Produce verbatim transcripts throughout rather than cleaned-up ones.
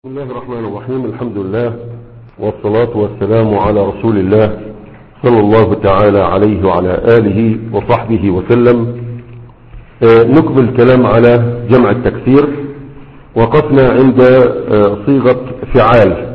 بسم الله الرحمن الرحيم. الحمد لله والصلاة والسلام على رسول الله صلى الله تعالى عليه وعلى آله وصحبه وسلم. آه نكمل الكلام على جمع التكسير. وقفنا عند آه صيغة فعال.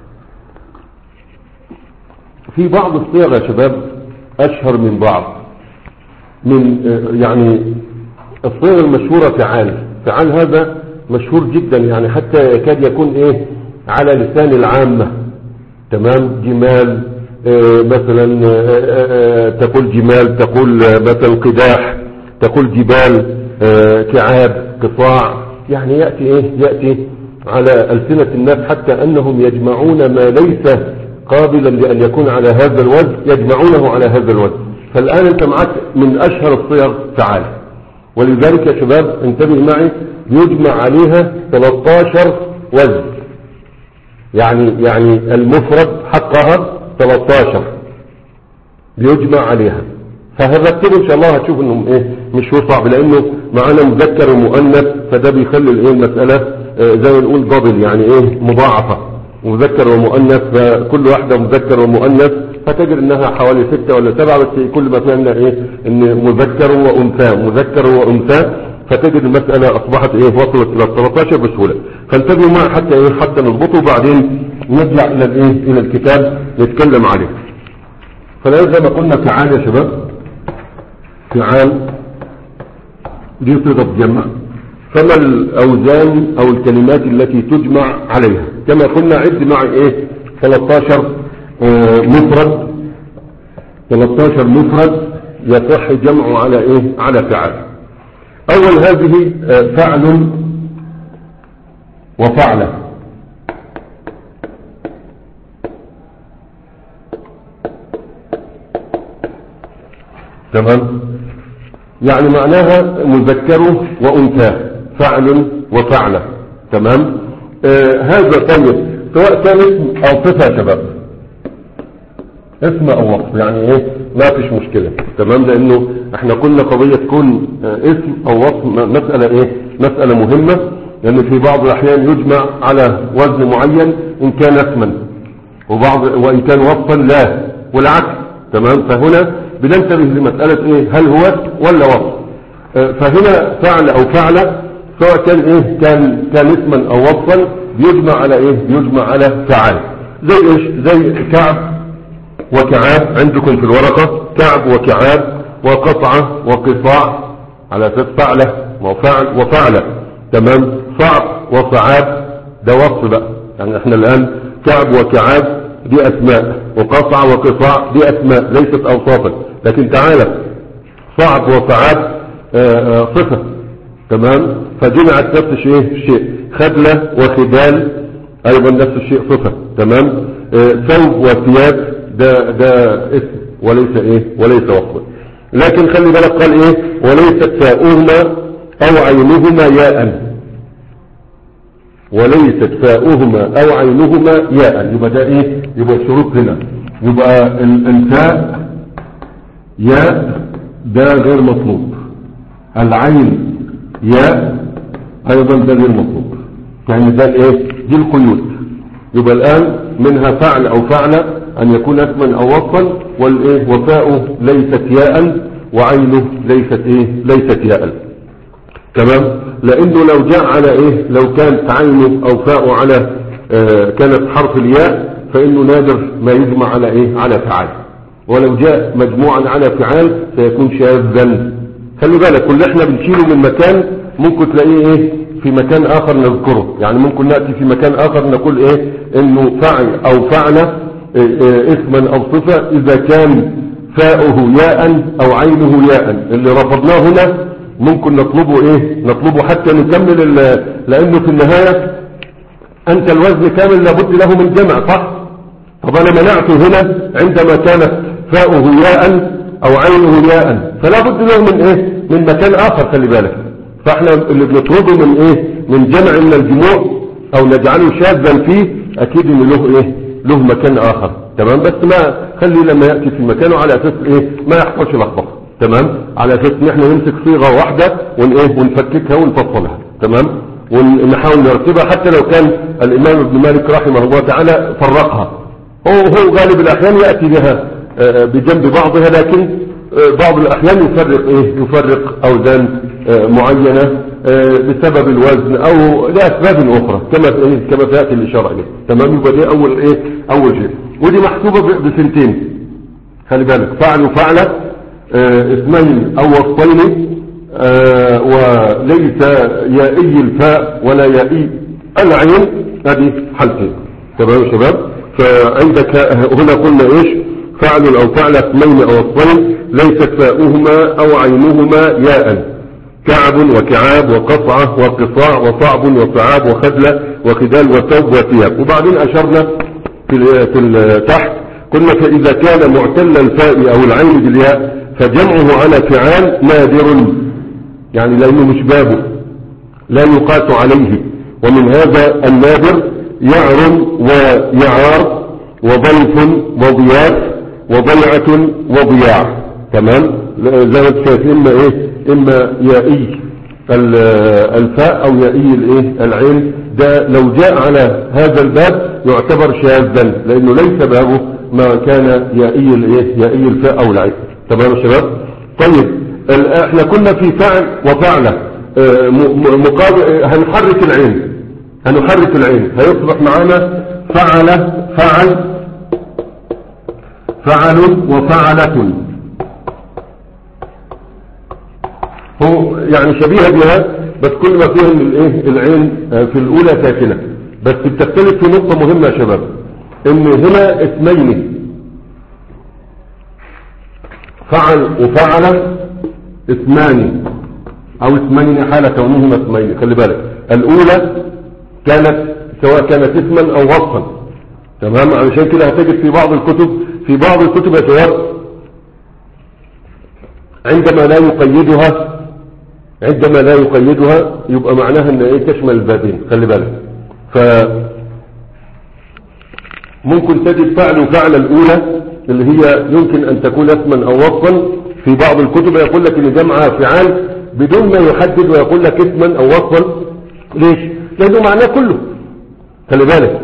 في بعض الصيغ يا شباب أشهر من بعض، من آه يعني الصيغ المشهورة فعال. فعال هذا مشهور جدا، يعني حتى يكاد يكون ايه على لسان العامة. تمام. جمال آه مثلا آه آه تقول جمال، تقول آه مثلا قداح، تقول جبال، آه كعاب، قطاع. يعني يأتي ايه يأتي على ألسنة الناس حتى انهم يجمعون ما ليس قابلا لان يكون على هذا الوزن يجمعونه على هذا الوزن. فالآن انت معك من اشهر الصيغ فعال، ولذلك يا شباب انتبه معي يجمع عليها ثلاثة عشر وزن. يعني يعني المفرد حقها ثلاثة عشر بيجمع عليها. فهذكره ان شاء الله هتشوف انه ايه مش هو صعب، لانه معانا مذكر ومؤنث، فده بيخلي الايه المساله اه زي ما نقول دبل، يعني ايه مضاعفه، مذكر ومؤنث. فكل واحده مذكر ومؤنث فتجد انها حوالي ستة ولا سبعة، بس كل ما فهمنا ايه ان مذكر وانثى مذكر وانثى، فتجد المسألة أصبحت إيه وصلت إلى ثلاثة عشر بسهولة. فانتبهوا معي حتى إيه حتى نضبطه، وبعدين نرجع إلى الإيه إلى الكتاب نتكلم عليه. فلا زي ما قلنا فعال يا شباب، فعال دي صيغة جمع. فما الأوزان أو الكلمات التي تجمع عليها؟ كما قلنا عد معي إيه ثلاثة عشر آه مفرد، ثلاثة عشر مفرد يصح جمعه على إيه على فعال. أول هذه فعل وفعلة. تمام. يعني معناها مذكر وأنثى، فعل وفعلة. تمام. آه هذا طيب سواء كان اسم أو صفة يا شباب، اسم او وصف، يعني ايه ما فيش مشكلة. تمام. لانه احنا قلنا قضية تكون اسم او وصف مسألة ايه مسألة مهمة، لان في بعض الاحيان يجمع على وزن معين ان كان اسما، وبعض وان كان وصفا لا، والعكس. تمام. فهنا بننتبه لمسألة ايه هل هو ولا وصف. اه فهنا فعل او فعلة سواء كان ايه كان كان اسما او وصفا بيجمع على ايه بيجمع على فعال. زي ايش؟ زي كعب وكعاب عندكم في الورقة، كعب وكعاب وقطعة وقطاع على اساس فعلة وفعل وفعلة. تمام. صعب وصعاب ده وصف بقى، يعني احنا الان كعب وكعاب دي اسماء، وقطع وقطاع دي اسماء ليست اوصافا. لكن تعالى صعب وصعاب صفة. تمام. فجمعت نفس الشيء الشيء خدلة وخدال ايضا نفس الشيء صفة. تمام. ثوب وثياب ده ده اسم وليس ايه وليس وصفا. لكن خلي بالك قال ايه وليست فاؤهما او عينهما ياء، وليست فاؤهما او عينهما ياء. يبقى ده ايه يبقى الشروط هنا، يبقى الفاء ياء ده غير مطلوب، العين ياء ايضا ده غير مطلوب. يعني ده الايه دي القيود. يبقى الان منها فعل او فعلة ان يكون اسما او وصفا، والايه وفاؤه ليست ياء وعينه ليست ايه ليست ياء. تمام. لانه لو جاء على ايه لو كانت عينه او فاؤه على آه كانت حرف الياء فانه نادر ما يجمع على ايه على فعال، ولو جاء مجموعا على فعال سيكون شاذا. خلي بالك كل احنا بنشيله من مكان ممكن تلاقيه ايه في مكان اخر نذكره. يعني ممكن نأتي في مكان اخر نقول ايه انه فعل او فعلة اسما او صفة اذا كان فاؤه ياء او عينه ياء. اللي رفضناه هنا ممكن نطلبه ايه نطلبه حتى نكمل، لانه في النهاية انت الوزن كامل لابد له من جمع، صح؟ طب انا منعته هنا عندما كانت فاؤه ياء او عينه ياء، فلا بد له من ايه من مكان اخر. خلي بالك. فاحنا اللي بنطلبه من ايه من جمع من الجموع او نجعله شاذا فيه اكيد ان له ايه له مكان اخر. تمام. بس ما خلي لما يأتي في مكانه على اساس ايه ما يحصلش لخبطه. تمام. على اساس ان احنا نمسك صيغة واحدة ون ايه ونفككها ونفصلها. تمام. ونحاول نرتبها، حتى لو كان الإمام ابن مالك رحمه الله تعالى فرقها، هو غالب الأحيان يأتي بها بجنب بعضها، لكن بعض الأحيان يفرق إيه يفرق أوزان معينة بسبب الوزن أو لأسباب أخرى كما إيه كما تأتي الإشارة إليه. تمام. يبقى دي أول إيه أول شيء، ودي محسوبة بسنتين. خلي بالك، فعل وفعلة اسمين أو وصفين، وليس يائي الفاء ولا يائي العين، هذه حالتين. تمام يا شباب. فعندك هنا قلنا إيش؟ فعل أو فعل اسمين أو وصفين ليست فاؤهما أو عينهما ياء، كعب وكعاب وقطعة وقصاع وصعب وصعاب وخدلة وخدال وثوب وثياب. وبعدين أشرنا في في تحت قلنا فإذا كان معتل الفاء أو العين بالياء فجمعه على فعال نادر، يعني لأنه مش بابه لا يقاس عليه. ومن هذا النادر يعر ويعار وضيف وضياف وضيعة وضياع. تمام. زي ما انت شايف، اما ايه اما يائي الفاء او يائي الايه العين. ده لو جاء على هذا الباب يعتبر شاذا، لانه ليس بابه ما كان يائي الايه يائي الفاء او العين. تمام يا شباب. طيب احنا كنا في فعل وفعله مقابل، هنحرك العين هنحرك العين هيصبح معانا فعل فعل فعل وفعلة. هو يعني شبيهة بها، بس كل ما فيها الايه العين في الاولى ساكنة. بس بتختلف في نقطة مهمة يا شباب، ان هنا اسمين فعل وفعل اسمان او اسمين حال كونهما اسمين. خلي بالك، الاولى كانت سواء كانت اسما او وصفا. تمام. علشان كده هتجد في بعض الكتب في بعض الكتب يا شباب عندما لا يقيدها عندما لا يقيدها يبقى معناها ان ايه تشمل البابين. خلي بالك، ف ممكن تجد فعل وفعل الاولى اللي هي يمكن ان تكون اسما او وصفا. في بعض الكتب يقول لك ان جمعها فعال بدون ما يحدد، ويقول لك اسما او وصفا. ليش؟ لانه معناه كله. خلي بالك،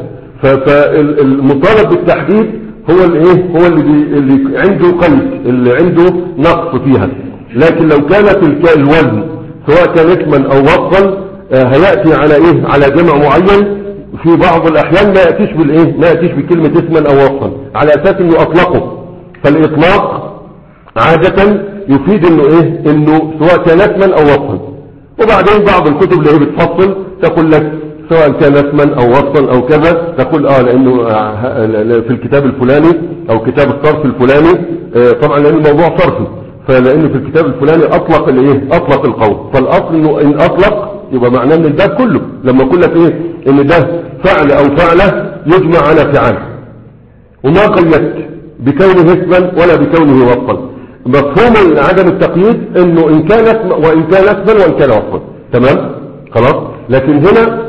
فالمطالب بالتحديد هو الايه هو اللي, اللي عنده قيد، اللي عنده نقص فيها. لكن لو كانت الوزن سواء كان اسما او وصفا هياتي على ايه على جمع معين. في بعض الاحيان ما ياتيش بالايه ما ياتيش بكلمه اسما او وصفا، على اساس انه اطلقه. فالاطلاق عاده يفيد انه ايه انه سواء كان اسما او وصفا. وبعدين بعض الكتب اللي هي بتفصل تقول لك سواء كان اسما او وصفا او كذا، تقول اه لانه في الكتاب الفلاني او كتاب الصرف الفلاني، طبعا لان الموضوع صرفي، فلانه في الكتاب الفلاني اطلق الايه اطلق القول. فالاصل انه ان اطلق يبقى معناه ان الباب كله. لما اقول لك ايه ان ده فعل او فعله يجمع على فعال، وما قيدت بكونه اسما ولا بكونه وصفا. مفهوم عدم التقييد انه ان كان اسما وان كان اسما وان كان وصفا. تمام خلاص. لكن هنا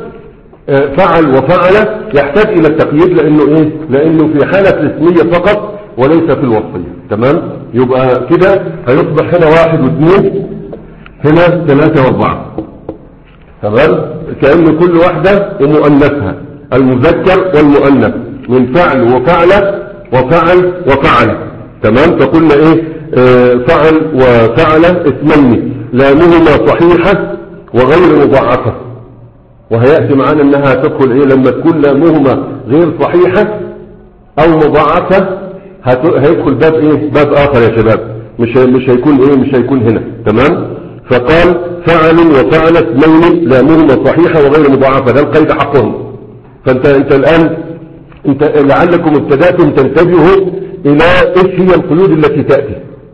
فعل وفعل يحتاج الى التقييد، لانه ايه لانه في حالة الاسمية فقط وليس في الوصفية. تمام. يبقى كده هيصبح هنا واحد واثنين، هنا ثلاثة واربعة. تمام. كأن كل واحدة ومؤنثها، المذكر والمؤنث، من فعل وفعل وفعل وفعل. تمام. فقلنا ايه آه فعل وفعل اسمين لامهما صحيحة وغير مضاعفة. وهيأتي معانا انها تدخل ايه لما تكون لامهما غير صحيحة او مضاعفة، هيدخل باب ايه باب اخر يا شباب، مش مش هيكون ايه مش هيكون هنا. تمام. فقال فعل وفعل اسمين لامهما صحيحة وغير مضاعفة، ده القيد حقهم. فانت انت الان انت لعلكم ابتدأتم تنتبهوا الى ايش هي القيود التي تأتي.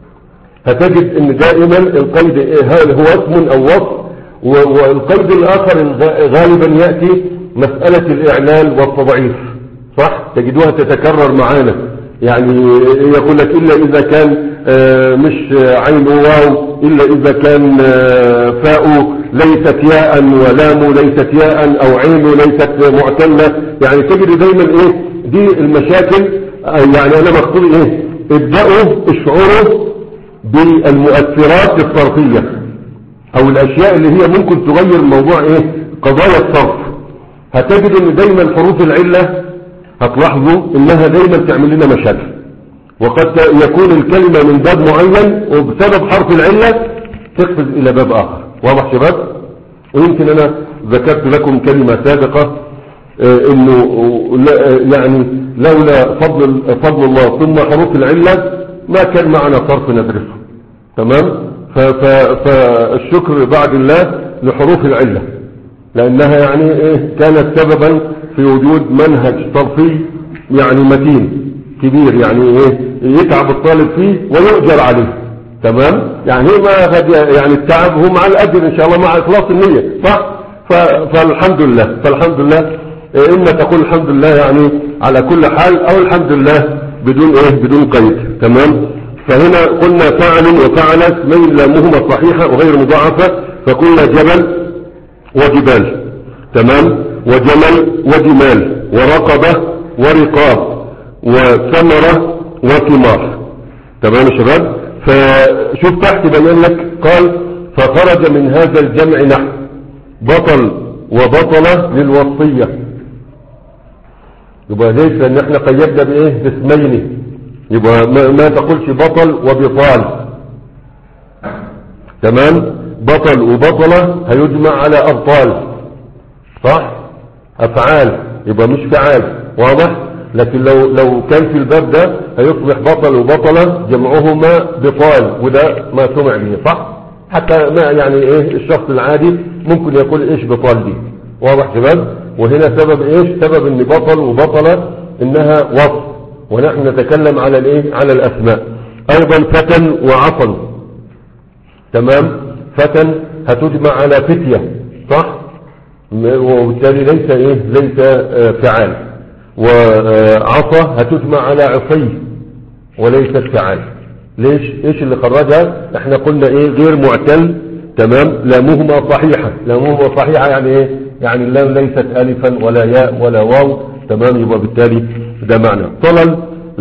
هتجد ان دائما القيد هل هو اسم او وصف، والقيد الاخر غالبا يأتي مسألة الاعلال والتضعيف. صح؟ تجدوها تتكرر معانا. يعني يقول لك الا اذا كان مش عين واو، الا اذا كان فاء ليست ياء ولام ليست ياء او عين ليست معتلة. يعني تجد دايما ايه دي المشاكل. يعني انا مقصود ايه ابدأوا اشعروا بالمؤثرات الصرفية او الاشياء اللي هي ممكن تغير الموضوع ايه قضايا الصرف هتجد ان دايما حروف العلة هتلاحظوا انها دايما تعمل لنا مشاكل، وقد يكون الكلمة من باب معين وبسبب حرف العلة تقفز الى باب اخر. واضح شباب؟ ويمكن انا ذكرت لكم كلمة سابقة اه انه يعني لولا فضل, فضل الله ثم حروف العلة ما كان معنا صرف ندرسه. تمام؟ فالشكر بعد الله لحروف العلة، لانها يعني ايه كانت سببا في وجود منهج صرفي يعني متين كبير، يعني ايه يتعب الطالب فيه ويؤجر عليه. تمام؟ يعني هي ما يعني التعب هو مع الاجر ان شاء الله، مع اخلاص النية. صح؟ فالحمد لله فالحمد لله إيه اما تقول الحمد لله يعني على كل حال، او الحمد لله بدون ايه بدون قيد. تمام؟ فهنا قلنا فعل وفعلت من لامهما صحيحة وغير مضاعفة، فقلنا جبل وجبال. تمام؟ وجمل وجمال ورقبة ورقاب وثمرة وثمار. تمام يا شباب؟ فشوف تحت بيان لك قال فخرج من هذا الجمع نحو بطل وبطلة للوصية. يبقى ليس ان احنا قيدنا بايه باسمين، يبقى ما, ما تقولش بطل وبطال. تمام؟ بطل وبطلة هيجمع على أبطال. صح؟ أفعال، يبقى مش فعال. واضح؟ لكن لو لو كان في الباب ده هيصبح بطل وبطلة جمعهما بطال، وده ما سمع به. صح؟ حتى ما يعني ايه الشخص العادي ممكن يقول ايش بطال دي. واضح شباب؟ وهنا سبب ايش؟ سبب ان بطل وبطلة انها وصف، ونحن نتكلم على الايه على الاسماء. ايضا فتن وعصل. تمام؟ فتن هتجمع على فتية. صح؟ وبالتالي ليس ايه ليس آه فعال. وعصا هتجمع على عصي وليست فعال. ليش؟ ايش اللي خرجها؟ احنا قلنا ايه غير معتل. تمام؟ لامهما صحيحة. لامهما صحيحة يعني ايه؟ يعني اللام ليست الفا ولا ياء ولا واو. تمام؟ يبقى بالتالي ده معنى. طلل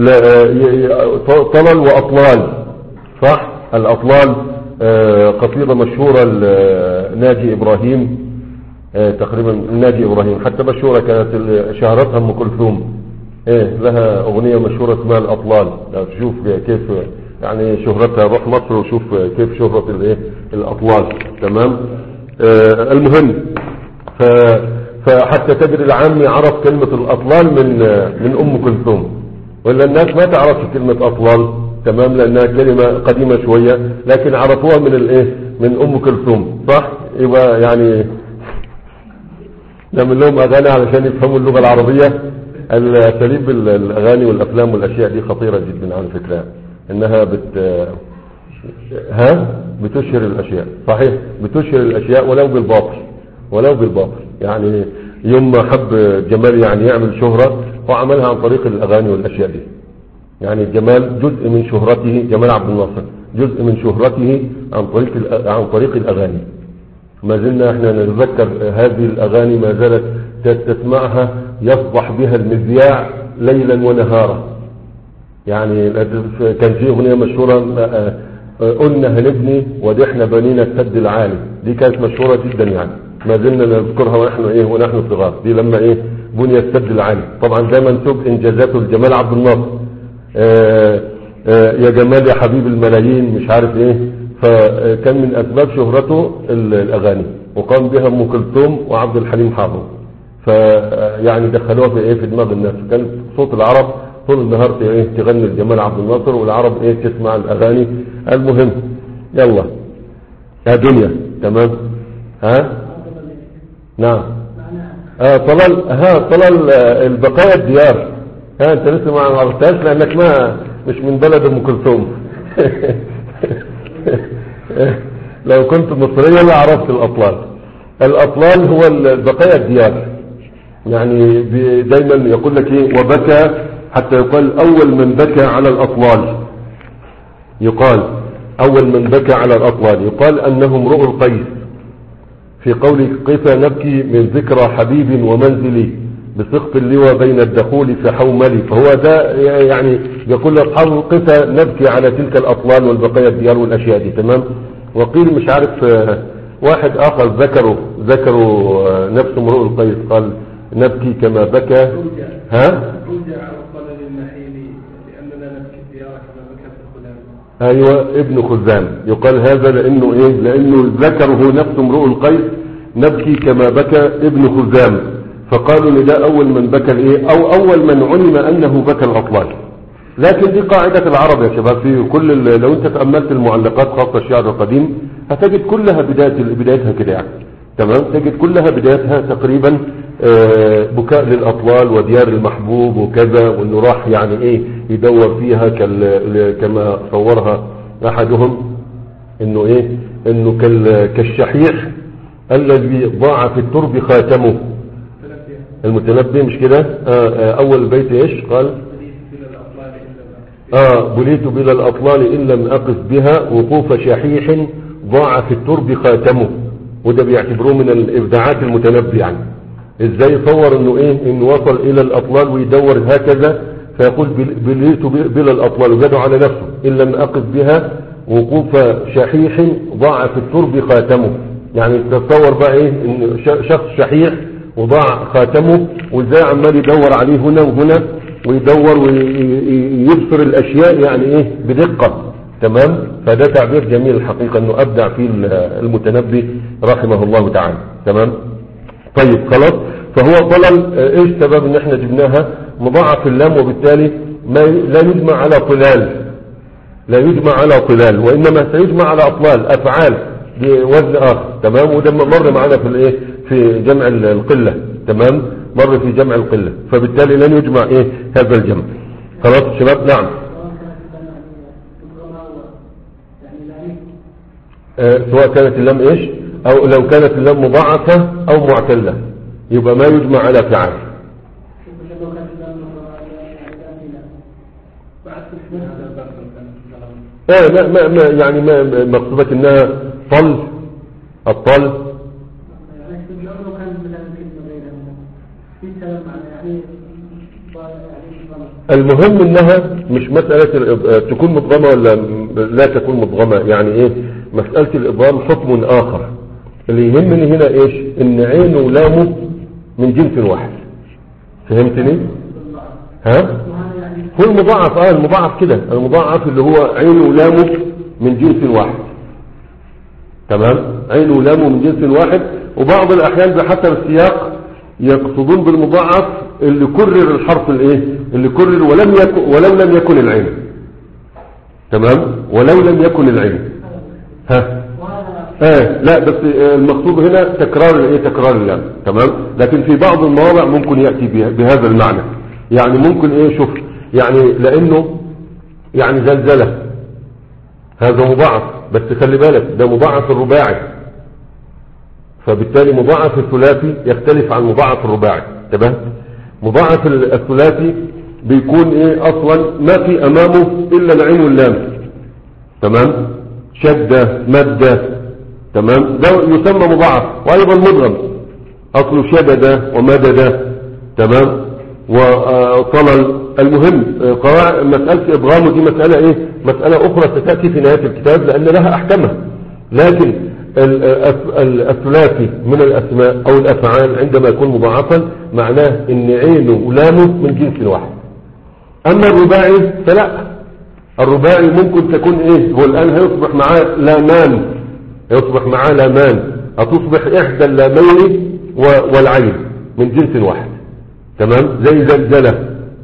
طلل واطلال. صح؟ الاطلال آه قصيدة مشهورة لناجي ابراهيم، آه تقريبا ناجي ابراهيم، حتى مشهورة كانت شهرتها ام كلثوم. ايه لها اغنية مشهورة اسمها الاطلال. لو تشوف كيف يعني شهرتها، روح مصر وشوف كيف شهرة الايه الاطلال. تمام؟ آه المهم ف فحتى تجد العامي عرف كلمة الاطلال من من ام كلثوم، ولا الناس ما تعرف كلمة اطلال. تمام؟ لانها كلمة قديمة شوية، لكن عرفوها من الايه من ام كلثوم. صح؟ يبقى يعني نعمل لهم اغاني علشان يفهموا اللغة العربية. الاساليب الاغاني والافلام والاشياء دي خطيرة جدا على فكرة، انها بت ها بتشهر الاشياء. صحيح؟ بتشهر الاشياء ولو بالباطل، ولو بالباطل. يعني يوم ما حب جمال يعني يعمل شهرة وعملها عن طريق الاغاني والاشياء دي. يعني جمال جزء من شهرته، جمال عبد الناصر جزء من شهرته عن طريق عن طريق الاغاني. ما زلنا احنا نتذكر هذه الاغاني، ما زالت تسمعها يصبح بها المذياع ليلا ونهارا. يعني كان في اغنية مشهورة قلنا هنبني ودحنا بنينا السد العالي، دي كانت مشهورة جدا. يعني ما زلنا نذكرها ونحن ايه ونحن صغار. دي لما ايه بني السد العالي. طبعا ده منسوب انجازاته لجمال عبد الناصر. آآ آآ يا جمال يا حبيب الملايين مش عارف ايه. فكان من اسباب شهرته الاغاني، وقام بها ام كلثوم وعبد الحليم حافظ. فيعني دخلوها في ايه في دماغ الناس. كان صوت العرب طول النهار ايه تغني الجمال عبد الناصر، والعرب ايه تسمع الاغاني. المهم يلا يا دنيا. تمام؟ ها نعم. اه طلال. ها طلال البقايا الديار. ها انت لسه ما عرفتهاش لانك ما مش من بلد ام كلثوم. لو كنت مصريا لعرفت الاطلال. الاطلال هو البقايا الديار. يعني دايما يقول لك ايه وبكى، حتى يقال اول من بكى على الاطلال. يقال اول من بكى على الاطلال يقال انهم رؤوا القيس، في قول قفا نبكي من ذكرى حبيب ومنزلي بسقط اللوى بين الدخول في حوملي. فهو ده يعني يقول لاصحاب قفا نبكي على تلك الاطلال والبقايا الديار والاشياء دي. تمام؟ وقيل مش عارف واحد آخر ذكروا ذكروا نفس امرؤ القيس قال نبكي كما بكى. ها؟ رجع على الطلل النحيل لأننا نبكي الديار كما بكى في الخلال. أيوة ابن خزام يقال هذا لأنه إيه؟ لأنه ذكره نفس امرؤ القيس نبكي كما بكى ابن خزام، فقالوا ان ده أول من بكى الإيه؟ أو أول من علم أنه بكى الأطلال. لكن دي قاعدة العرب يا شباب، في كل لو انت تأملت المعلقات خاصة الشعر القديم هتجد كلها بداية بدايتها كده يعني تمام، تجد كلها بدايتها تقريبا بكاء للأطلال وديار المحبوب وكذا، وانه راح يعني ايه يدور فيها كما صورها احدهم انه ايه انه كالشحيح الذي ضاع في الترب خاتمه. المتنبي مش كده؟ اول بيت ايش قال؟ اه بليت بلا الأطلال إن لم أقف بها وقوف شحيح ضاع في الترب خاتمه. وده بيعتبروه من الإبداعات المتنبي، يعني ازاي يصور انه ايه انه وصل الى الأطلال ويدور هكذا، فيقول بليت بلا الأطلال وجدوا على نفسه إن لم أقف بها وقوف شحيح ضاع في الترب خاتمه. يعني تتصور بقى ايه ان شخص شحيح وضاع خاتمه وازاي عمال يدور عليه هنا وهنا ويدور ويبصر الاشياء يعني ايه بدقة. تمام، فده تعبير جميل الحقيقة انه ابدع فيه المتنبي رحمه الله تعالى. تمام، طيب خلاص. فهو طلل ايش سبب ان احنا جبناها مضاعف اللام، وبالتالي ما لا يجمع على طلال، لا يجمع على طلال، وانما سيجمع على اطلال افعال بوزن اخر. تمام، وده مر معنا في الايه في جمع القلة. تمام، مر في جمع القلة، فبالتالي لن يجمع ايه هذا الجمع. خلاص شباب. نعم. آه سواء كانت اللام ايش او لو كانت اللام مضاعفة او معتلة يبقى ما يجمع على فعال. اه ما ما ما يعني ما مقصودك انها طل الطل. المهم انها مش مسألة تكون مضغمة ولا لا تكون مضغمة، يعني ايه مسألة الإضغام حكم آخر. اللي يهمني هنا ايش ان عينه ولامه من جنس واحد. فهمتني؟ ها هو المضاعف اه المضاعف كده، المضاعف اللي هو عينه ولامه من جنس واحد. تمام، عينه ولامه من جنس واحد. وبعض الأحيان بحسب السياق يقصدون بالمضاعف اللي كرر الحرف الايه اللي كرر ولم يكن ولو لم يكن العين. تمام، ولو لم يكن العين. ها اه لا بس المقصود هنا تكرار الايه تكرار اللام. تمام، لكن في بعض المواضع ممكن يأتي بهذا المعنى. يعني ممكن ايه شوف يعني لانه يعني زلزلة هذا مضاعف، بس خلي بالك ده مضاعف الرباعي، فبالتالي مضاعف الثلاثي يختلف عن مضاعف الرباعي. تمام، مضاعف الثلاثي بيكون ايه اصلا ما في امامه الا العين واللام. تمام، شدة مادة. تمام، ده يسمى مضاعف، وايضا مضغم اصله شدد ومدد. تمام، وطلل. المهم مسألة ابغامه دي مسألة ايه مسألة اخرى ستأتي في نهاية الكتاب لان لها احكامها. لكن الثلاثي من الاسماء او الافعال عندما يكون مضاعفا معناه ان عينه ولامه من جنس واحد. اما الرباعي فلا، الرباعي ممكن تكون ايه هو الان هيصبح معاه لامان، يصبح معاه لامان، هتصبح احدى اللامين والعين من جنس واحد. تمام، زي زلزلة.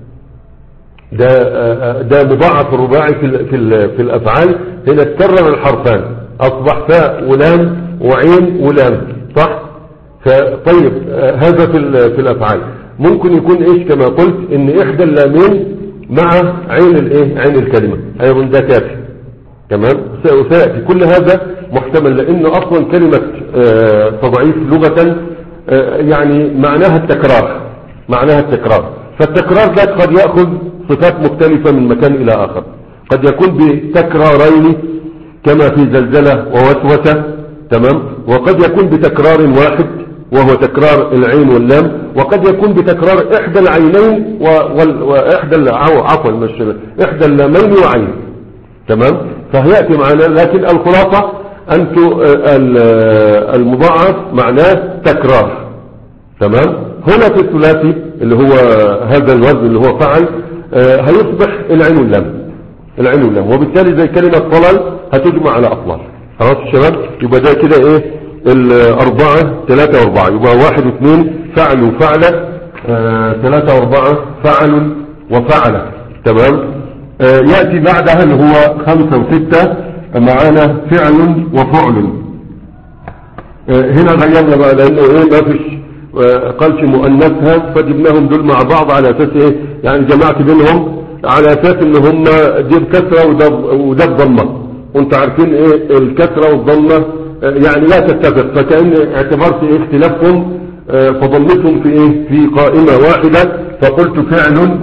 ده ده مضاعف الرباعي في في في الافعال. هنا تكرر الحرفان اصبح فاء ولام وعين ولام، صح؟ فطيب هذا في في الافعال ممكن يكون ايش كما قلت ان احدى اللامين مع عين الايه عين الكلمة ايضا ده كافي. تمام، سيأتي كل هذا محتمل لان اصلا كلمة تضعيف لغة يعني معناها التكرار، معناها التكرار. فالتكرار ده قد يأخذ صفات مختلفة من مكان الى اخر، قد يكون بتكرارين كما في زلزلة ووسوسة. تمام، وقد يكون بتكرار واحد وهو تكرار العين واللام، وقد يكون بتكرار احدى العينين واحدى عفوا مش احدى اللامين وعين. تمام، فهيأتي معنا. لكن الخلاصة انتوا المضاعف معناه تكرار، تمام. هنا في الثلاثي اللي هو هذا الوزن اللي هو فعل هيصبح العين واللام، العين واللام، وبالتالي زي كلمة طلل هتجمع على أطلال. خلاص الشباب، يبقى ده كده ايه الأربعة، ثلاثة وأربعة، يبقى واحد واثنين فعل وفعل، آه ثلاثة وأربعة فعل وفعل، تمام. آه يأتي بعدها اللي هو خمسة وستة معانا فعل وفعل. آه هنا غيرنا بقى لأنه ايه ما فيش آه قالش مؤنثها، فجبناهم دول مع بعض على أساس ايه يعني جمعت بينهم على أساس ان هم دي بكسرة وده بضمة، وانت عارفين ايه الكسرة والضمة يعني لا تتفق، فكأن اعتبرت ايه اختلافهم فضمتهم في ايه في قائمة واحدة، فقلت فعل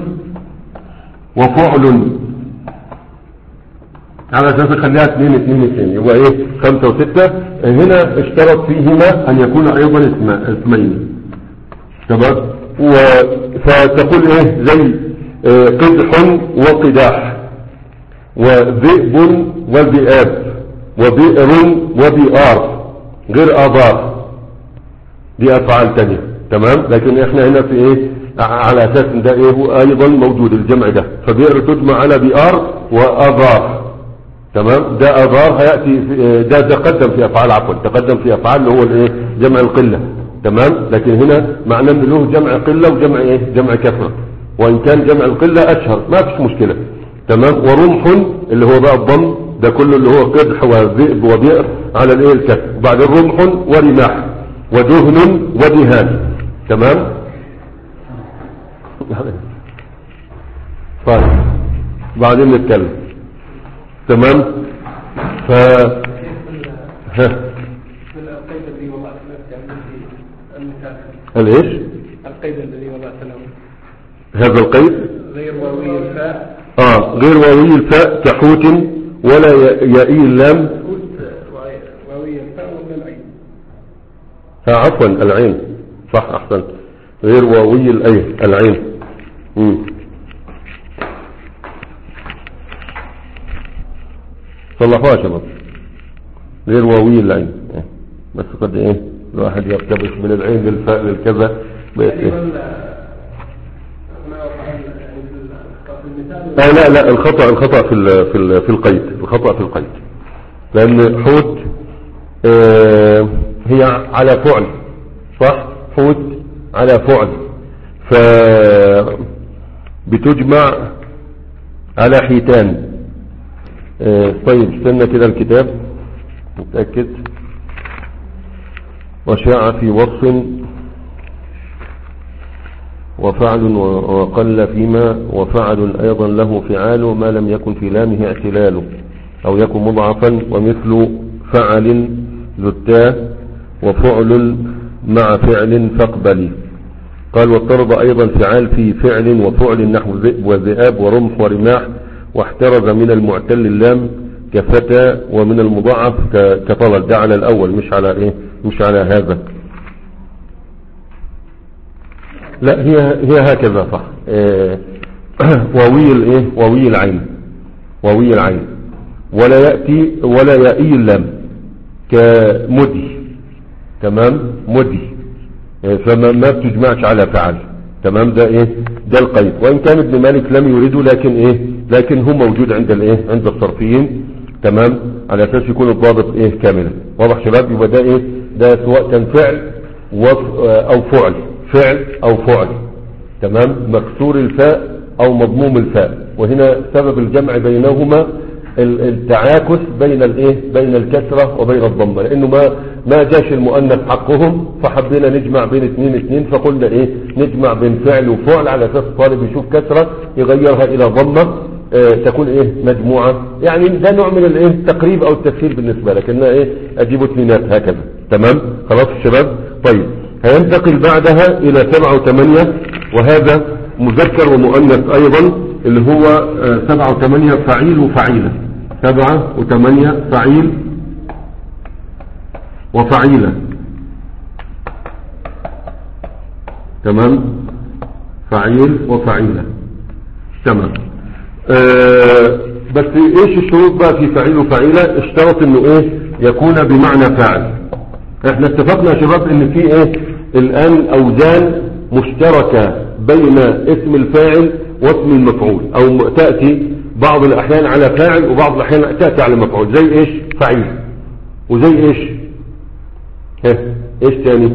وفعل على اساس خليها اثنين اثنين اثنين، يبقى ايه خمسة وستة. هنا اشترط فيهما ان يكون ايضا اسمين، تمام. فتقول ايه زي قدح وقداح، وذئب وذئاب، وبئر وبئار، غير آبار، دي أفعال تانية، تمام. لكن احنا هنا في ايه على اساس ان ده ايه هو ايضا موجود الجمع ده، فبئر تجمع على بئار وآبار، تمام. ده آبار هيأتي ده تقدم في افعال، عفوا تقدم في افعال اللي هو الايه جمع القلة، تمام. لكن هنا معناه ان له جمع قلة وجمع ايه جمع كثرة، وان كان جمع القلة اشهر ما فيش مشكلة، تمام. ورمح اللي هو بقى الضم، ده كله اللي هو قدح وذئب وبئر على الايه الكسر، وبعدين رمح ورماح ودهن ودهان، تمام. طيب بعدين نتكلم، تمام. ف ها الايش القيد الذي وضعت له هذا القيد غير واوي الفاء، اه غير واوي الفاء كحوت ولا يائي اللام، واوي الفاء ولا العين، ها عفوا العين، صح احسنت، غير واوي الايه العين. امم صلحوها يا شباب، غير واوي العين، بس قد ايه الواحد يرتبط من العين للفاء للكذا بقت ايه. آه لا لا الخطأ الخطأ في ال في ال في القيد، الخطأ في القيد، لأن حوت آه هي على فعل، صح، حوت على فعل، ف بتجمع على حيتان. آه طيب استنى كده الكتاب متأكد. وشاع في وصف وفعل وقل فيما، وفعل أيضا له فعال ما لم يكن في لامه اعتلال أو يكن مضعفا، ومثل فعل ذو التاء وفعل مع فعل فاقبلي. قال واضطرب أيضا فعال في فعل وفعل نحو ذئب وذئاب ورمح ورماح، واحترز من المعتل اللام كفتى، ومن المضاعف كطلل، ده على الأول مش على إيه مش على هذا، لا هي هي هكذا صح. اه واوي الايه واوي العين، واوي العين، ولا يأتي ولا يأي اللام كمدي، تمام، مدي، اه فما ما بتجمعش على فعل، تمام. ده ايه ده القيد، وان كان ابن مالك لم يريده، لكن ايه لكن هو موجود عند الايه عند الصرفيين، تمام، على اساس يكون الضابط ايه كاملا. واضح شباب؟ يبقى ده ايه ده سواء كان فعل او فعل، فعل او فعل، تمام، مكسور الفاء او مضموم الفاء. وهنا سبب الجمع بينهما التعاكس بين الايه بين الكسرة وبين الضمة، لانه ما ما جاش المؤنث حقهم، فحبينا نجمع بين اثنين اثنين، فقلنا ايه نجمع بين فعل وفعل على اساس الطالب يشوف كسرة يغيرها الى ضمة اه تكون ايه مجموعة. يعني ده نوع من الايه التقريب او التسهيل بالنسبة لك، انها ايه اجيب اثنينات هكذا، تمام. خلاص الشباب؟ طيب هينتقل بعدها الى سبعة وثمانية، وهذا مذكر ومؤنث ايضا، اللي هو سبعة وثمانية فعيل وفعيلة، سبعة وثمانية فعيل وفعيلة، تمام، فعيل وفعيلة، تمام. آه بس ايش الشروط بقى في فعيل وفعيلة؟ اشترط انه ايه يكون بمعنى فاعل. احنا اتفقنا يا شباب ان في ايه الان اوزان مشتركة بين اسم الفاعل واسم المفعول، او تأتي بعض الاحيان على فاعل وبعض الاحيان تأتي على مفعول، زي ايش؟ فعيل. وزي ايش؟ ها ايش تاني؟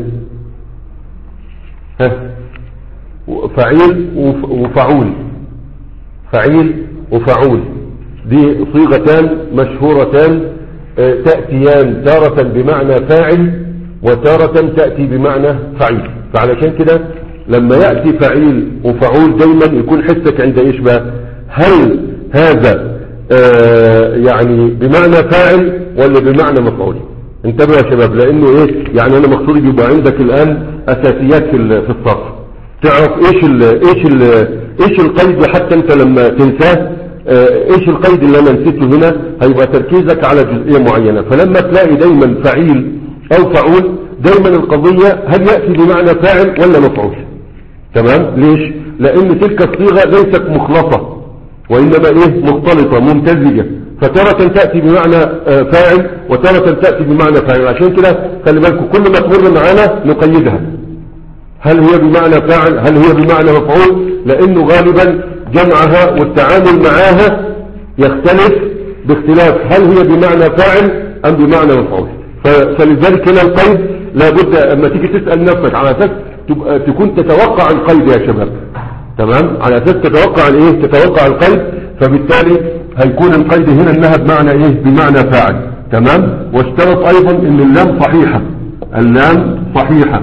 ها فعيل وفعول. فعيل وفعول دي صيغتان مشهورتان تأتيان تارة بمعنى فاعل وتارة تأتي بمعنى فعيل. فعلشان كده لما يأتي فعيل وفعول دايما يكون حسك عند ايش بقى؟ هل هذا آه يعني بمعنى فاعل ولا بمعنى مفعول؟ انتبهوا يا شباب، لانه ايه يعني انا مقصود يبقى عندك الان اساسيات في في الصرف، تعرف ايش ال ايش ال ايش القيد، حتى انت لما تنساه اه ايش القيد اللي انا نسيته هنا، هيبقى تركيزك على جزئية معينة. فلما تلاقي دايما فعيل او فعول دايما القضية هل يأتي بمعنى فاعل ولا مفعول. تمام؟ ليش؟ لان تلك الصيغة ليست مخلطة وانما ايه مختلطة ممتزجة، فتارة تأتي بمعنى اه فاعل وتارة تأتي بمعنى فاعل. عشان كده خلي بالكم كل ما تمر معانا نقيدها، هل هي بمعنى فاعل هل هي بمعنى مفعول، لانه غالبا جمعها والتعامل معاها يختلف باختلاف هل هي بمعنى فاعل ام بمعنى مفعول. فلذلك هنا القيد لابد اما تيجي تسأل نفسك على اساس تكون تتوقع القيد يا شباب. تمام؟ على اساس تتوقع الايه تتوقع القيد، فبالتالي هيكون القيد هنا انها بمعنى ايه بمعنى فاعل. تمام؟ واشترط ايضا ان اللام صحيحة، اللام صحيحة.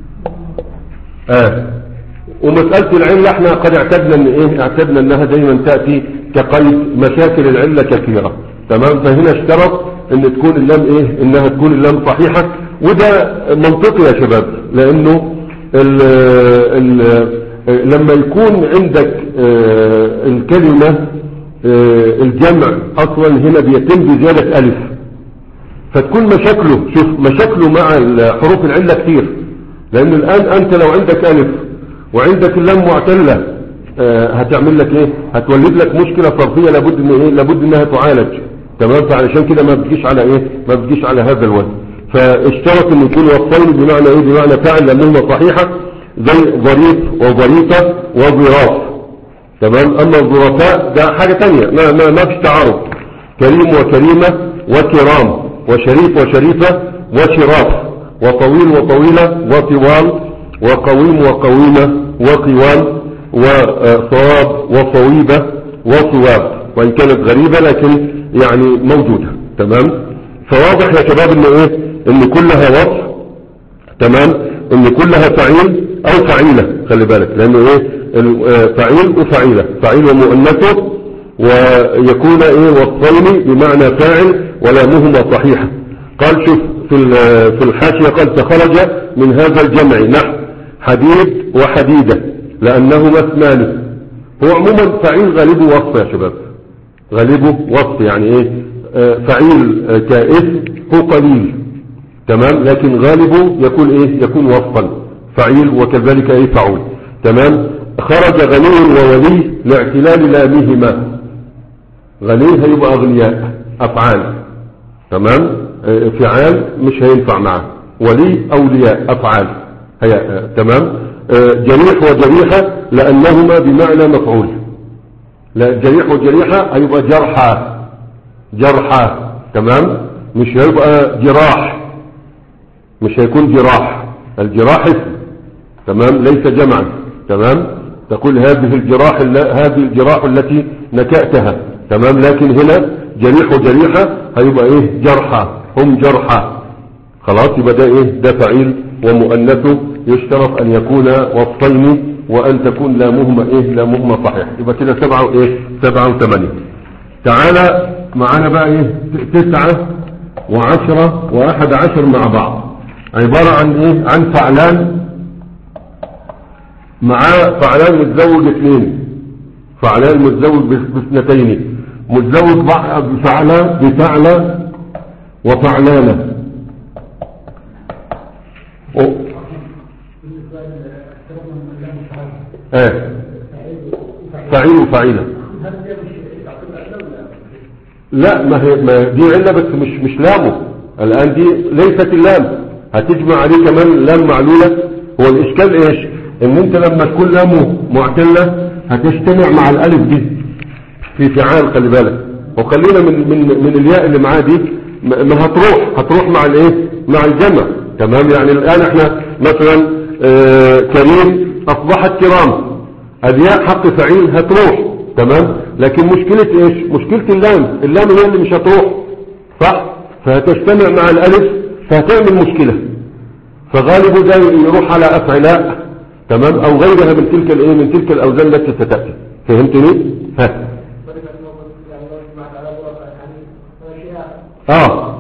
آه. ومسألة العلة احنا قد اعتدنا ان ايه اعتدنا انها دايما تأتي كقيد مشاكل العلة كثيرة. تمام؟ فهنا اشترط ان تكون اللام ايه انها تكون اللام صحيحة، وده منطقي يا شباب، لانه ال ال لما يكون عندك اه الكلمة اه الجمع اصلا هنا بيتم بزيادة الف، فتكون مشاكله شوف مشاكله مع حروف العلة كثير. لان الان انت لو عندك الف وعندك اللام معتلة اه هتعمل لك ايه هتولد لك مشكلة صرفية لابد ان ايه لابد انها تعالج. تمام؟ فعلشان كده ما بتجيش على ايه ما بتجيش على هذا الوزن. فاشترط ان يكون وصفين بمعنى ايه بمعنى فاعل لانهما صحيحة، زي ظريف وظريفة وظراف. تمام؟ اما الظرفاء ده حاجة تانية ما, ما, ما فيش تعارض. كريم وكريمة وكرام وشريف وشريفة وشراف وطويل وطويلة وطوال وقويم وقويمة وقوام وصواب وصويبة وصواب، وإن كانت غريبة لكن يعني موجودة. تمام؟ فواضح يا شباب ان ايه ان كلها وصف. تمام؟ ان كلها فعيل او فعيلة، خلي بالك لانه ايه فعيل وفعيلة، فعيل ومؤنثه، ويكون ايه وصفين بمعنى فاعل ولامهما صحيحة. قال شوف في في الحاشية قال تخرج من هذا الجمع نحو حديد وحديدة لانهما اثنان. هو عموما فعيل غالبه وصف يا شباب، غالبه وصف يعني ايه آه فعيل آه كاسم هو قليل. تمام؟ لكن غالبه يكون ايه يكون وصفا فعيل، وكذلك ايه فعول. تمام؟ خرج غني وولي لاعتلال لامهما. غني هيبقى اغنياء افعال. تمام؟ آه فعال مش هينفع معه، ولي اولياء افعال هي آه تمام؟ آه جريح وجريحة لانهما بمعنى مفعول. لا جريح وجريحة هيبقى جرحى جرحى. تمام؟ مش هيبقى جراح، مش هيكون جراح. الجراح اسم. تمام؟ ليس جمعا. تمام؟ تقول هذه الجراح هذه الجراح التي نكأتها. تمام؟ لكن هنا جريح وجريحة هيبقى ايه جرحى، هم جرحى. خلاص يبقى ده ايه ده فعيل ومؤنثه، يشترط ان يكون وصفين وان تكون لامهما ايه لامهما صحيح. يبقى كده سبعة وايه سبعة وثمانية. تعالى معانا بقى ايه تسعة وعشرة واحد عشر مع بعض، عبارة عن ايه عن فعلان مع فعلان متزوج اثنين، فعلان متزوج باثنتين، متزوج بفعلة بفعلة وفعلانة. ايه فعيل وفعيلة. لا ما هي ما دي علة بس مش مش لامه، الآن دي ليست اللام، هتجمع عليه كمان لام معلولة. هو الإشكال إيش؟ إن أنت لما تكون لامه معتلة هتجتمع مع الألف دي في فعال، خلي بالك. وخلينا من من من الياء اللي معاه دي ما هتروح هتروح مع الإيه؟ مع الجمع. تمام. يعني الآن احنا مثلا آه كريم أصبحت كرام، الياء حق فعيل هتروح. تمام. لكن مشكلة إيش؟ مشكلة اللام، اللام هي اللي مش هتروح، صح؟ فهتجتمع مع الألف فهتعمل مشكلة، فغالبه ده يروح على أفعلاء. تمام. أو غيرها من تلك الإيه؟ من تلك الأوزان التي ستأتي. فهمتني؟ ها. آه.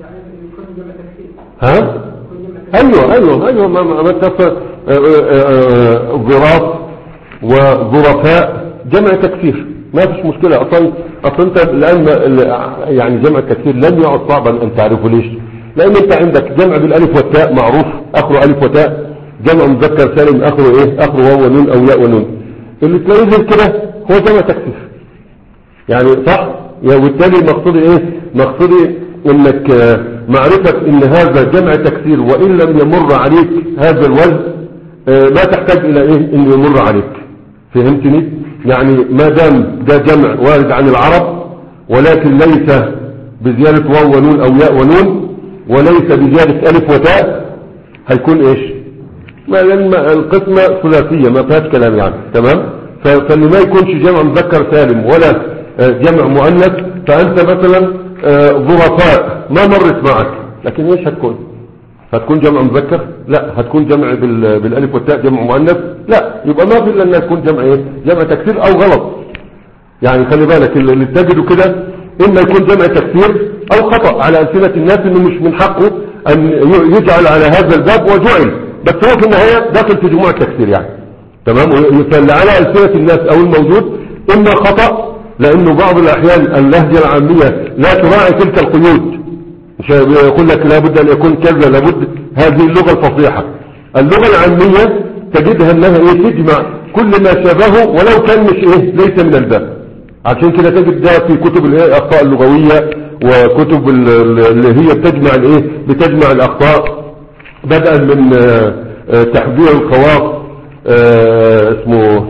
ها؟ أيوه أيوه أيوه ما ما تفهم. ظراف وظرفاء جمع تكسير ما فيش مشكلة. أصلا أصلا أنت الآن يعني جمع التكسير لم يعد صعبا أن تعرفه. ليش؟ لأن أنت عندك جمع بالألف والتاء معروف، آخره ألف وتاء. جمع مذكر سالم آخره إيه؟ آخره واو ونون أو ياء ونون. اللي تلاقيه غير كده هو جمع تكسير، يعني صح؟ وبالتالي مقصودي إيه؟ مقصودي إنك معرفة إن هذا جمع تكسير وإن لم يمر عليك هذا الوزن ما تحتاج إلى إيه؟ إنه يمر عليك. فهمتني؟ يعني ما دام ده جمع وارد عن العرب ولكن ليس بزيادة واو ونون أو ياء ونون وليس بزيادة ألف وتاء، هيكون إيش؟ ما لأن القسمة ثلاثية ما فيهاش كلام يعني. تمام. فاللي ما يكونش جمع مذكر سالم ولا جمع مؤنث، فأنت مثلا ظرفاء ما مرت معك، لكن إيش هتكون؟ هتكون جمع مذكر؟ لا. هتكون جمع بالالف والتاء جمع مؤنث؟ لا. يبقى ما في الا انها تكون جمع ايه؟ جمع تكسير او غلط. يعني خلي بالك اللي تجده كده اما يكون جمع تكسير او خطأ على ألسنة الناس، انه مش من حقه ان يجعل على هذا الباب وجعل، بس هو في النهاية داخل في جموع التكسير يعني. تمام. ويسأل على ألسنة الناس او الموجود اما خطأ لانه بعض الاحيان اللهجة العامية لا تراعي تلك القيود، مش يقول لك لابد ان يكون كذا، لابد. هذه اللغة الفصيحة. اللغة العامية تجدها انها ايه؟ تجمع كل ما شابهه ولو كان مش ايه؟ ليس من الباب. عشان كده تجد ده في كتب الاخطاء اللغوية وكتب اللي هي بتجمع الايه؟ بتجمع الاخطاء بدءا من تحذير الخواص، اسمه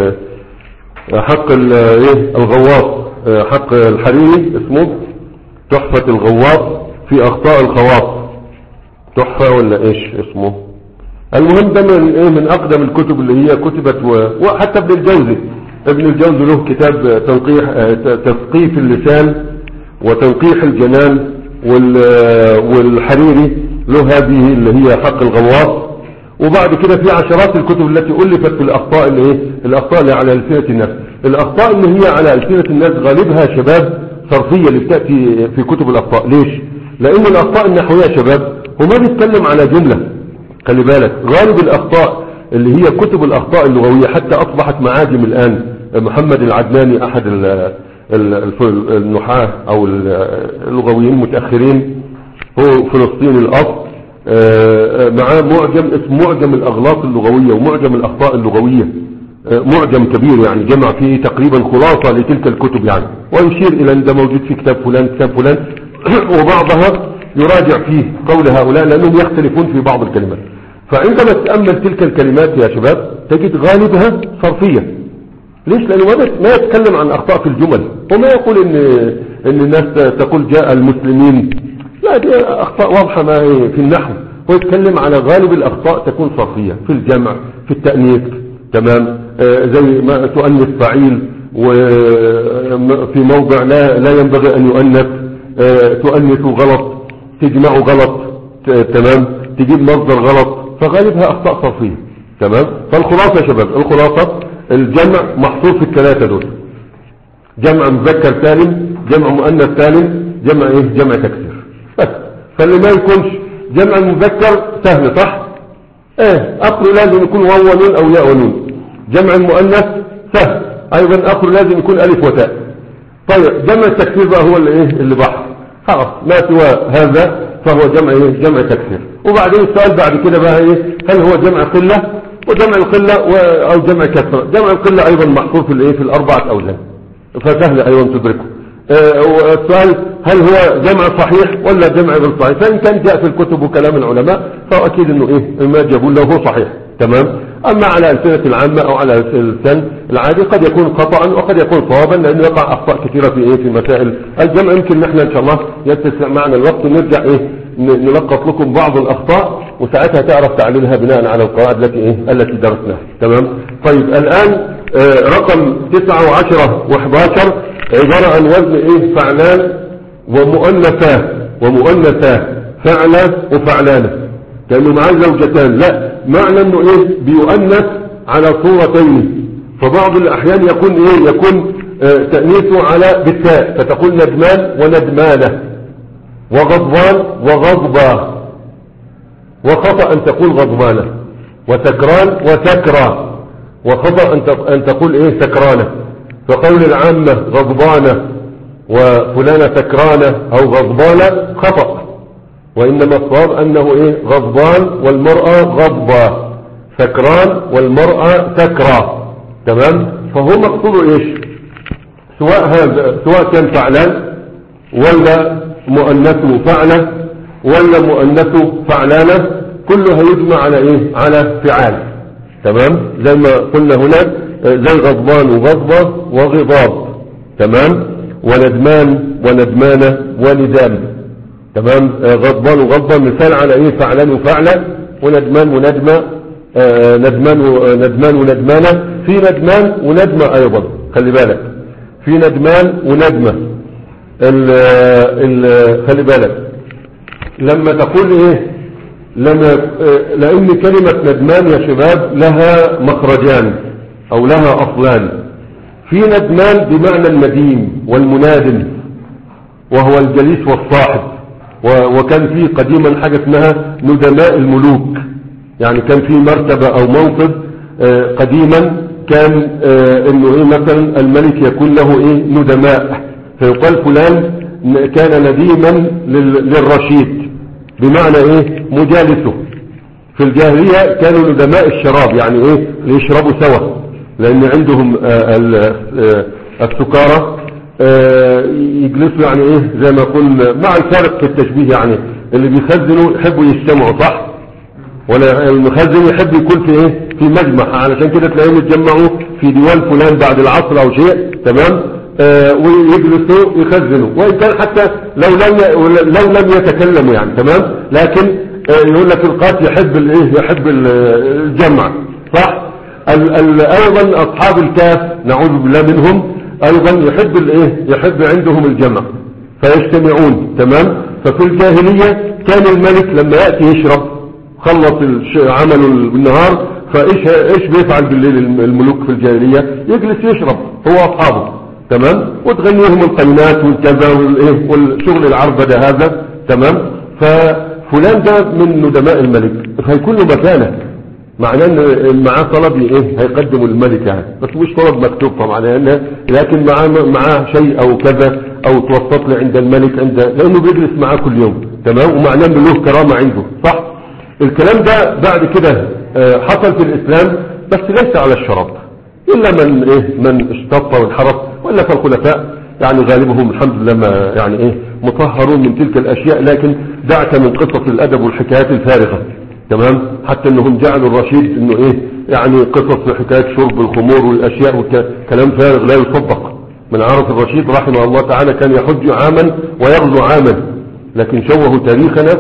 حق الايه؟ الغواص، حق الحريري اسمه تحفة الغواص في اخطاء الخواص، تحفة ولا ايش اسمه. المهم ده من ايه؟ من اقدم الكتب اللي هي كتبت و... وحتى ابن الجوزي ابن الجوزي له كتاب تنقيح تثقيف اللسان وتنقيح الجنان، وال... والحريري له هذه اللي هي حق الغواص. وبعد كده في عشرات الكتب التي ألفت في الأخطاء اللي ايه؟ الأخطاء اللي على ألسنة الناس. الأخطاء اللي هي على ألسنة الناس غالبها شباب صرفية اللي بتأتي في كتب الأخطاء. ليش؟ لأن الأخطاء النحوية شباب هو ما بيتكلم على جملة، خلي بالك. غالب الأخطاء اللي هي كتب الأخطاء اللغوية حتى أصبحت معاجم الآن. محمد العدناني أحد النحاة أو اللغويين المتأخرين، هو فلسطيني الأصل، معاه معجم اسمه معجم الأغلاط اللغوية ومعجم الأخطاء اللغوية، معجم كبير يعني جمع فيه تقريبا خلاصة لتلك الكتب يعني، ويشير إلى أن ده موجود في كتاب فلان كتاب فلان وبعضها يراجع فيه قول هؤلاء لأنهم يختلفون في بعض الكلمات. فعندما تأمل تلك الكلمات يا شباب تجد غالبها صرفية. ليش؟ لأنه ما يتكلم عن أخطاء في الجمل، وما يقول إن, إن الناس تقول جاء المسلمين، لا دي أخطاء واضحة ما في النحو. هو يتكلم على غالب الأخطاء تكون صرفية في الجمع في التأنيث. تمام. آه زي ما تؤنث فعيل وفي موضع لا, لا ينبغي أن يؤنث، آه تؤنث غلط، تجمع غلط، تمام، تجيب مصدر غلط، فغالبها أخطاء صرفية. تمام. فالخلاصة يا شباب، الخلاصة الجمع محصور في الثلاثة دول: جمع مذكر سالم، جمع مؤنث سالم، جمع ايه؟ جمع تكسير بس. فاللي ما يكونش جمع المذكر سهل، صح؟ ايه اخره لازم يكون واو ونون او ياء ونون. جمع المؤنث سهل ايضا، اخره لازم يكون الف وتاء. طيب جمع التكسير بقى هو اللي ايه؟ اللي بحر، خلاص ما سوى هذا فهو جمع ايه؟ جمع تكسير. وبعدين السؤال بعد كده بقى ايه؟ هل هو جمع قلة؟ وجمع القلة او جمع كثرة. جمع القلة ايضا محصور في الايه؟ في الاربعة اوزان، فسهل ايضا تدركه. والسؤال هل هو جمع صحيح ولا جمع غير صحيح؟ فإن كان جاء في الكتب وكلام العلماء فهو أكيد أنه إيه ما جابوا له هو صحيح. تمام. أما على ألسنة العامة أو على اللسان العادي قد يكون خطأ وقد يكون صوابا، لأنه يقع أخطاء كثيرة في إيه في مسائل الجمع. يمكن نحن إن شاء الله يتسع معنا الوقت ونرجع إيه نلقط لكم بعض الأخطاء، وساعتها تعرف تعليلها بناء على القواعد التي إيه التي درسناها. تمام. طيب الآن آه رقم تسعة وعشرة وحداشر عبارة عن وزن إيه فعلان ومؤنثاه ومؤنثاه فعلة وفعلانة، كأنه معاه زوجتان. لا، معنى انه ايه بيؤنث على صورتين، فبعض الاحيان يكون ايه يكون اه تأنيثه على بالتاء، فتقول ندمان وندمانة وغضبان وغضبا، وخطأ ان تقول غضبانة، وسكران وسكرى، وخطأ ان تقول ايه سكرانة. فقول العامة غضبانة وفلانة سكرانة او غضبانة خطأ، وإنما الصواب أنه إيه غضبان والمرأة غضبة، سكران والمرأة سكرى. تمام. فهو مقصود إيش؟ سواء هذا سواء كان فعلان ولا مؤنثه فعلة ولا مؤنثه فعلانة، كلها يجمع على إيه على فعال. تمام. زي ما قلنا هناك زي غضبان وغضبة وغضاب. تمام. وندمان وندمانة وندام. تمام. غضبان وغضبان مثال على ايه فعلان وفعلة، وندمان وندمة. آه ندمان وندمان وندمانة. في ندمان وندمة ايضا، خلي بالك في ندمان وندمة. ال ال خلي بالك لما تقول ايه لما آه لان كلمة ندمان يا شباب لها مخرجان او لها اصلان. في ندمان بمعنى النديم والمنادم، وهو الجليس والصاحب، وكان في قديما حاجة اسمها ندماء الملوك، يعني كان في مرتبة او موقف قديما كان انه ايه مثلا الملك يكون له ايه ندماء، فيقال فلان كان نديما للرشيد، بمعنى ايه مجالسه. في الجاهلية كانوا ندماء الشراب، يعني ايه يشربوا سوا، لان عندهم السكارى آه يجلسوا يعني ايه زي ما قلنا، مع الفارق في التشبيه، يعني اللي بيخزنوا يحبوا يجتمعوا صح، ولا المخزن يحب يكون في ايه في مجمع، علشان كده تلاقيهم يتجمعوا في ديوان فلان بعد العصر او شيء. تمام. آه ويجلسوا يخزنوا، وان كان حتى لو لم لو لم يتكلموا يعني. تمام. لكن آه يقول لك القات يحب الايه يحب الجمع صح. ال ال ايضا اصحاب الكاف نعوذ بالله منهم ايضا يحب الايه يحب عندهم الجمع فيجتمعون. تمام. ففي الجاهلية كان الملك لما يأتي يشرب، خلص عمله بالنهار، فايش ايش بيفعل بالليل الملوك في الجاهلية؟ يجلس يشرب هو واصحابه. تمام. وتغنيهم القينات والكذا والايه والشغل العربدة هذا. تمام. ففلان ده من ندماء الملك، فيكون له مكانه، معناه ان معاه طلب ايه هيقدمه الملك يعني، بس مش طلب مكتوب طبعا يعني، لكن معاه معاه شيء او كذا او توسط له عند الملك، عند لانه بيجلس معاه كل يوم. تمام. ومعناه انه له كرامه عنده صح. الكلام ده بعد كده حصل في الاسلام، بس ليس على الشراب، الا من ايه من اشتط وانحرف، ولا فالخلفاء يعني غالبهم الحمد لله ما يعني ايه مطهرون من تلك الاشياء. لكن دعك من قصص الادب والحكايات الفارغه. تمام. حتى انهم جعلوا الرشيد انه ايه يعني قصص حكاية شرب الخمور والاشياء وكلام فارغ لا يصدق. من عرف الرشيد رحمه الله تعالى كان يحج عاما ويغزو عاما، لكن شوهوا تاريخنا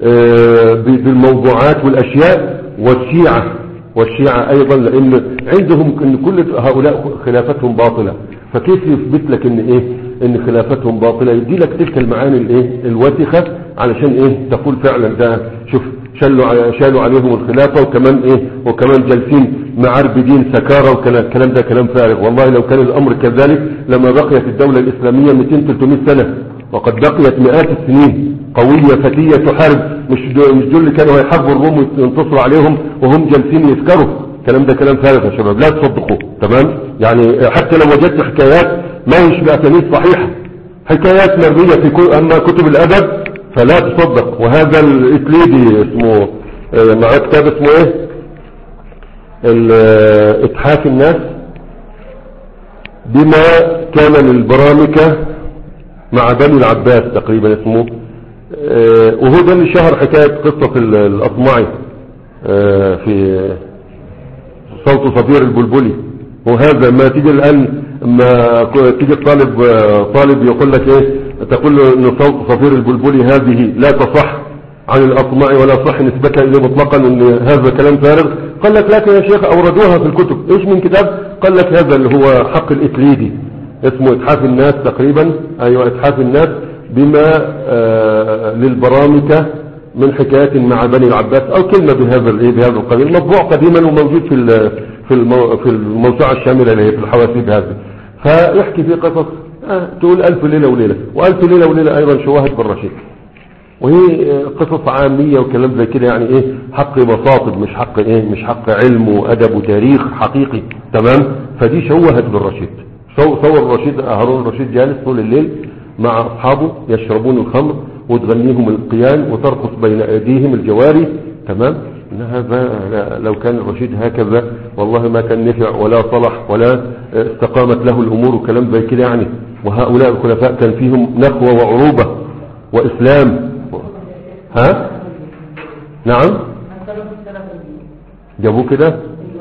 بالموضوعات والاشياء. والشيعة والشيعة ايضا، لان عندهم ان كل هؤلاء خلافتهم باطلة، فكيف يثبت لك ان ايه ان خلافتهم باطلة؟ يدي لك تلك المعاني الايه الوثقة علشان ايه تقول فعلا ده شوف شالوا شالوا عليهم الخلافة، وكمان ايه وكمان جالسين معربدين سكارى، والكلام ده كلام فارغ. والله لو كان الامر كذلك لما بقيت الدولة الاسلامية مئتين ثلاثمائة سنة، وقد بقيت مئات السنين قوية فتية تحارب. مش مش دول اللي كانوا هيحاربوا الروم وينتصروا عليهم وهم جالسين يسكروا؟ الكلام ده كلام فارغ يا شباب، لا تصدقوه. تمام. يعني حتى لو وجدت حكايات ما هيش بأسانيد صحيحة، حكايات مرمية في اما كتب الادب فلا تصدق. وهذا الإكليدي اسمه مع كتاب اسمه ايه اتحاف الناس بما كان للبرامكة مع بني العباس تقريبا اسمه. اه وهو ده اللي شهر حكاية قصة الأصمعي اه في صوت صفير البلبلي. وهذا ما تيجي الآن ما تيجي الطالب طالب يقول لك ايه، تقول له ان صوت صفير البلبلي هذه لا تصح عن الأصمعي ولا صح نسبتها إليه مطلقا، ان هذا كلام فارغ. قال لك لكن يا شيخ أوردوها في الكتب. ايش من كتاب؟ قال لك هذا اللي هو حق الإكليدي اسمه إتحاف الناس تقريبا، ايوه إتحاف الناس بما آه للبرامكة من حكاية مع بني العباس او كلمة بهذا الايه بهذا القبيل، مطبوع قديما وموجود في في المو في الموسوعة الشاملة اللي هي في الحواسيب هذه. فيحكي في قصص آه تقول ألف ليلة وليلة، وألف ليلة وليلة أيضا شواهد بالرشيد، وهي قصص عامية وكلام زي كده، يعني ايه حق بساطب مش حق ايه مش حق علم وأدب وتاريخ حقيقي. تمام. فدي شوهت بالرشيد. صور الرشيد هارون الرشيد جالس طول الليل مع أصحابه يشربون الخمر وتغنيهم القيان وترقص بين أيديهم الجواري. تمام. إن هذا لو كان الرشيد هكذا والله ما كان نفع ولا صلح ولا استقامت له الأمور وكلام زي كده يعني. وهؤلاء الخلفاء كان فيهم نخوة وعروبة وإسلام. ها نعم جابوه كده.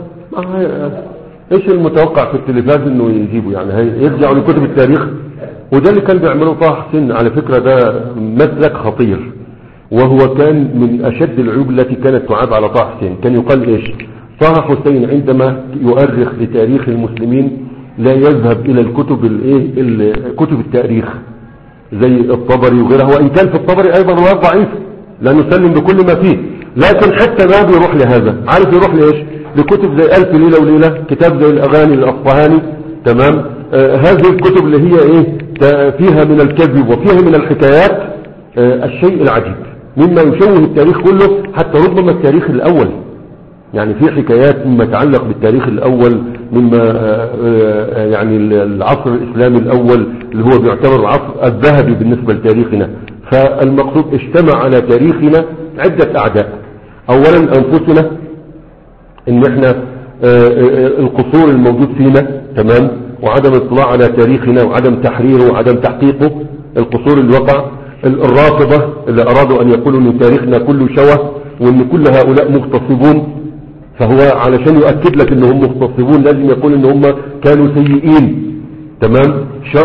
ايش المتوقع في التلفاز انه يجيبوا يعني هي يرجعوا لكتب التاريخ. وده اللي كان بيعمله طه حسين على فكرة، ده مسلك خطير، وهو كان من اشد العيوب التي كانت تعاب على طه حسين. كان يقال ايش؟ طه حسين عندما يؤرخ لتاريخ المسلمين لا يذهب الى الكتب الايه كتب التاريخ زي الطبري وغيرها، وان كان في الطبري ايضا روايات ضعيفه لا نسلم بكل ما فيه، لكن حتى ما بيروح لهذا. عارف يروح لايش؟ لكتب زي ألف ليلة وليلة، كتاب زي الأغاني الأصفهاني. تمام. آه هذه الكتب اللي هي ايه فيها من الكذب وفيها من الحكايات آه الشيء العجيب مما يشوه التاريخ كله، حتى ربما التاريخ الأول. يعني في حكايات مما يتعلق بالتاريخ الأول، مما آه آه يعني العصر الإسلامي الأول اللي هو بيعتبر العصر الذهبي بالنسبة لتاريخنا. فالمقصود اجتمع على تاريخنا عدة أعداء. أولا أنفسنا، ان احنا القصور الموجود فينا. تمام. وعدم الاطلاع على تاريخنا وعدم تحريره وعدم تحقيقه. القصور اللي وقع. الرافضة اللي ارادوا ان يقولوا ان تاريخنا كله شوه وان كل هؤلاء مغتصبون، فهو علشان يؤكد لك انهم مغتصبون لازم يقول ان هم كانوا سيئين. تمام.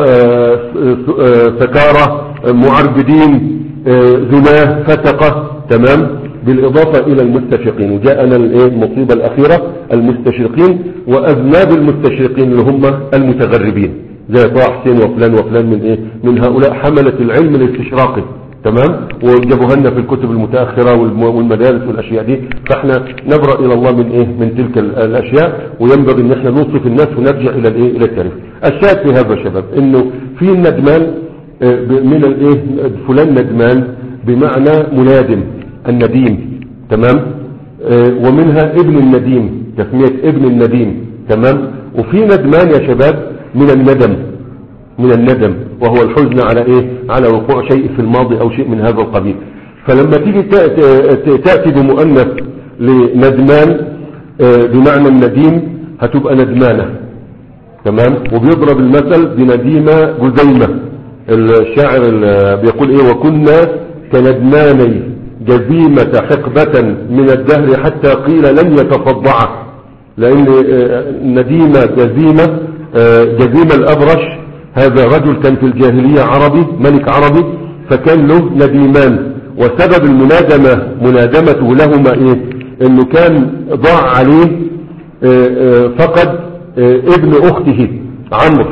سكارى معربدين زناه فسقة. تمام. بالإضافة إلى المستشرقين. وجاءنا المصيبة الأخيرة المستشرقين وأذناب المستشرقين اللي هم المتغربين زي طه حسين وفلان وفلان من إيه من هؤلاء حملة العلم الاستشراقي. تمام. وجابوها لنا في الكتب المتأخرة والمدارس والأشياء دي. فاحنا نبرأ إلى الله من إيه من تلك الأشياء، وينبغي إن احنا نوصف الناس ونرجع إلى الإيه إلى التاريخ. الشاهد في هذا يا شباب إنه في الندمان من الإيه فلان ندمان بمعنى منادم النديم. تمام. آه ومنها ابن النديم، تسمية ابن النديم. تمام. وفي ندمان يا شباب من الندم من الندم وهو الحزن على ايه على وقوع شيء في الماضي او شيء من هذا القبيل. فلما تيجي تأتي بمؤنث لندمان آه بمعنى النديم هتبقى ندمانة. تمام. وبيضرب المثل بنديمة جزيمة. الشاعر بيقول ايه وكنا كندماني جزيمة حقبة من الدهر حتى قيل لن يتصدع. لأن نديمة جزيمة جزيمة الأبرش هذا رجل كان في الجاهلية عربي ملك عربي، فكان له نديمان، وسبب المنادمة منادمته لهما ايه انه كان ضاع عليه فقد ابن اخته عمرو،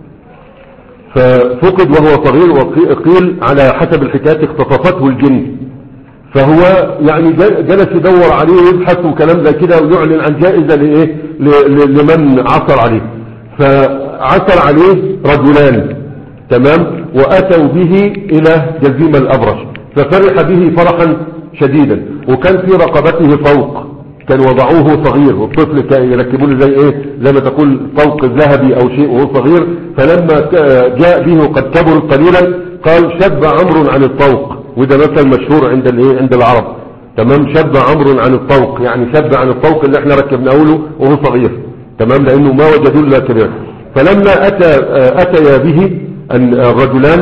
ففقد وهو صغير، وقيل على حسب الحكايات اختطفته الجن، فهو يعني جلس يدور عليه ويبحث وكلام زي كده ويعلن عن جائزة لإيه لمن عثر عليه. فعثر عليه رجلان. تمام. وأتوا به إلى جزيمة الأبرش، ففرح به فرحا شديدا، وكان في رقبته طوق كان وضعوه صغير، والطفل كان يركبوا له زي ايه زي ما تقول طوق ذهبي او شيء وهو صغير. فلما جاء به قد كبر قليلا قال شب عمرو عن الطوق، وده مثل مشهور عند الايه عند العرب. تمام. شب عمرو عن الطوق يعني شب عن الطوق اللي احنا ركبناه له وهو صغير. تمام. لانه ما وجدوا له كبير. فلما اتى اتيا به الرجلان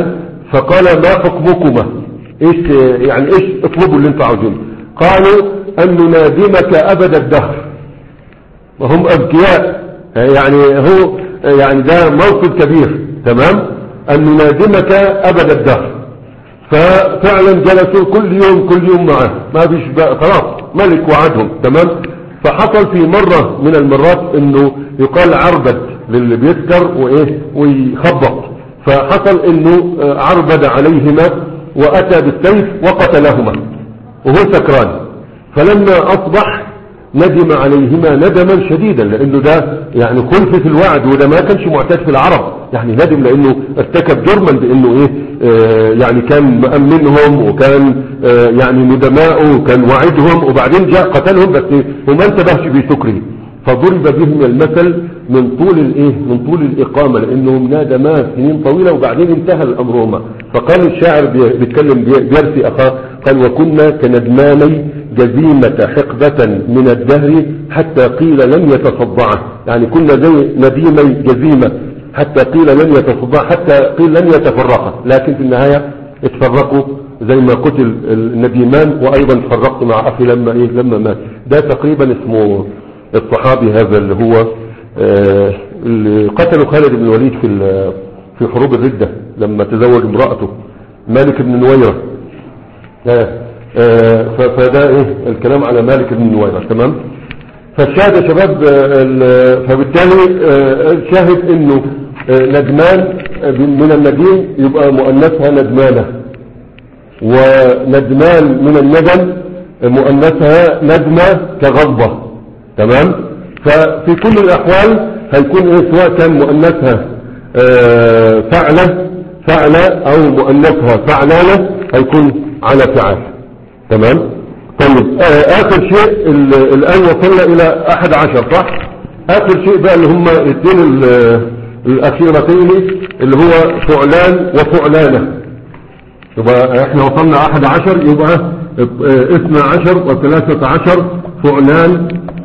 فقال ما حكمكما؟ ايش يعني ايش اطلبوا اللي انتوا عاوزينه؟ قالوا ان ننادمك ابد الدهر. وهم اذكياء يعني، هو يعني ده موقف كبير، تمام، ان ننادمك ابد الدهر. ففعلا جلسوا كل يوم كل يوم معه، ما فيش خلاص ملك وعدهم، تمام. فحصل في مرة من المرات انه يقال عربد للي بيسكر وايه ويخبط، فحصل انه عربد عليهما واتى بالسيف وقتلهما وهو سكران. فلما اصبح ندم عليهما ندما شديدا، لانه ده يعني خلف في الوعد، وده ما كانش معتاد في العرب، يعني ندم لانه ارتكب جرما بانه ايه آه يعني كان مأمنهم وكان آه يعني ندماءه وكان وعدهم، وبعدين جاء قتلهم بس وما انتبهش بسكره. فضرب بهم المثل من طول الايه من طول الاقامه، لانهم نادما سنين طويله وبعدين انتهى الامر. فقال الشاعر بيتكلم بيرثي اخاه، قال وكنا كندماني جزيمة حقبة من الدهر حتى قيل لن يتصدعه. يعني كنا زي نديمي جزيمة حتى قيل لن يتصدعه، حتى قيل لن يتفرقا، لكن في النهاية اتفرقوا زي ما قتل النديمان، وايضا فرقت مع اخي لما ايه لما مات. ده تقريبا اسمه الصحابي هذا اللي هو آه اللي قتلوا خالد بن الوليد في في حروب الردة لما تزوج امرأته مالك بن نويرة. آه آه فده ايه الكلام على مالك بن نويرة، تمام. فالشاهد يا شباب آه فبالتالي آه الشاهد انه آه ندمان من النديم يبقى مؤنثها ندمانة، وندمان من الندم مؤنثها ندمة كغضبة، تمام. ففي كل الاحوال هيكون ايه سواء كان مؤنثها آه فعلة فعلة او مؤنثها فعلانة هيكون على فعال، تمام. طيب آه اخر شيء الان وصلنا الى احد عشر، صح؟ اخر شيء بقى اللي هم الاثنين الاخيرتين اللي هو فعلان وفعلانة. يبقى احنا وصلنا احد عشر، يبقى اثنى عشر وثلاثة عشر فعلان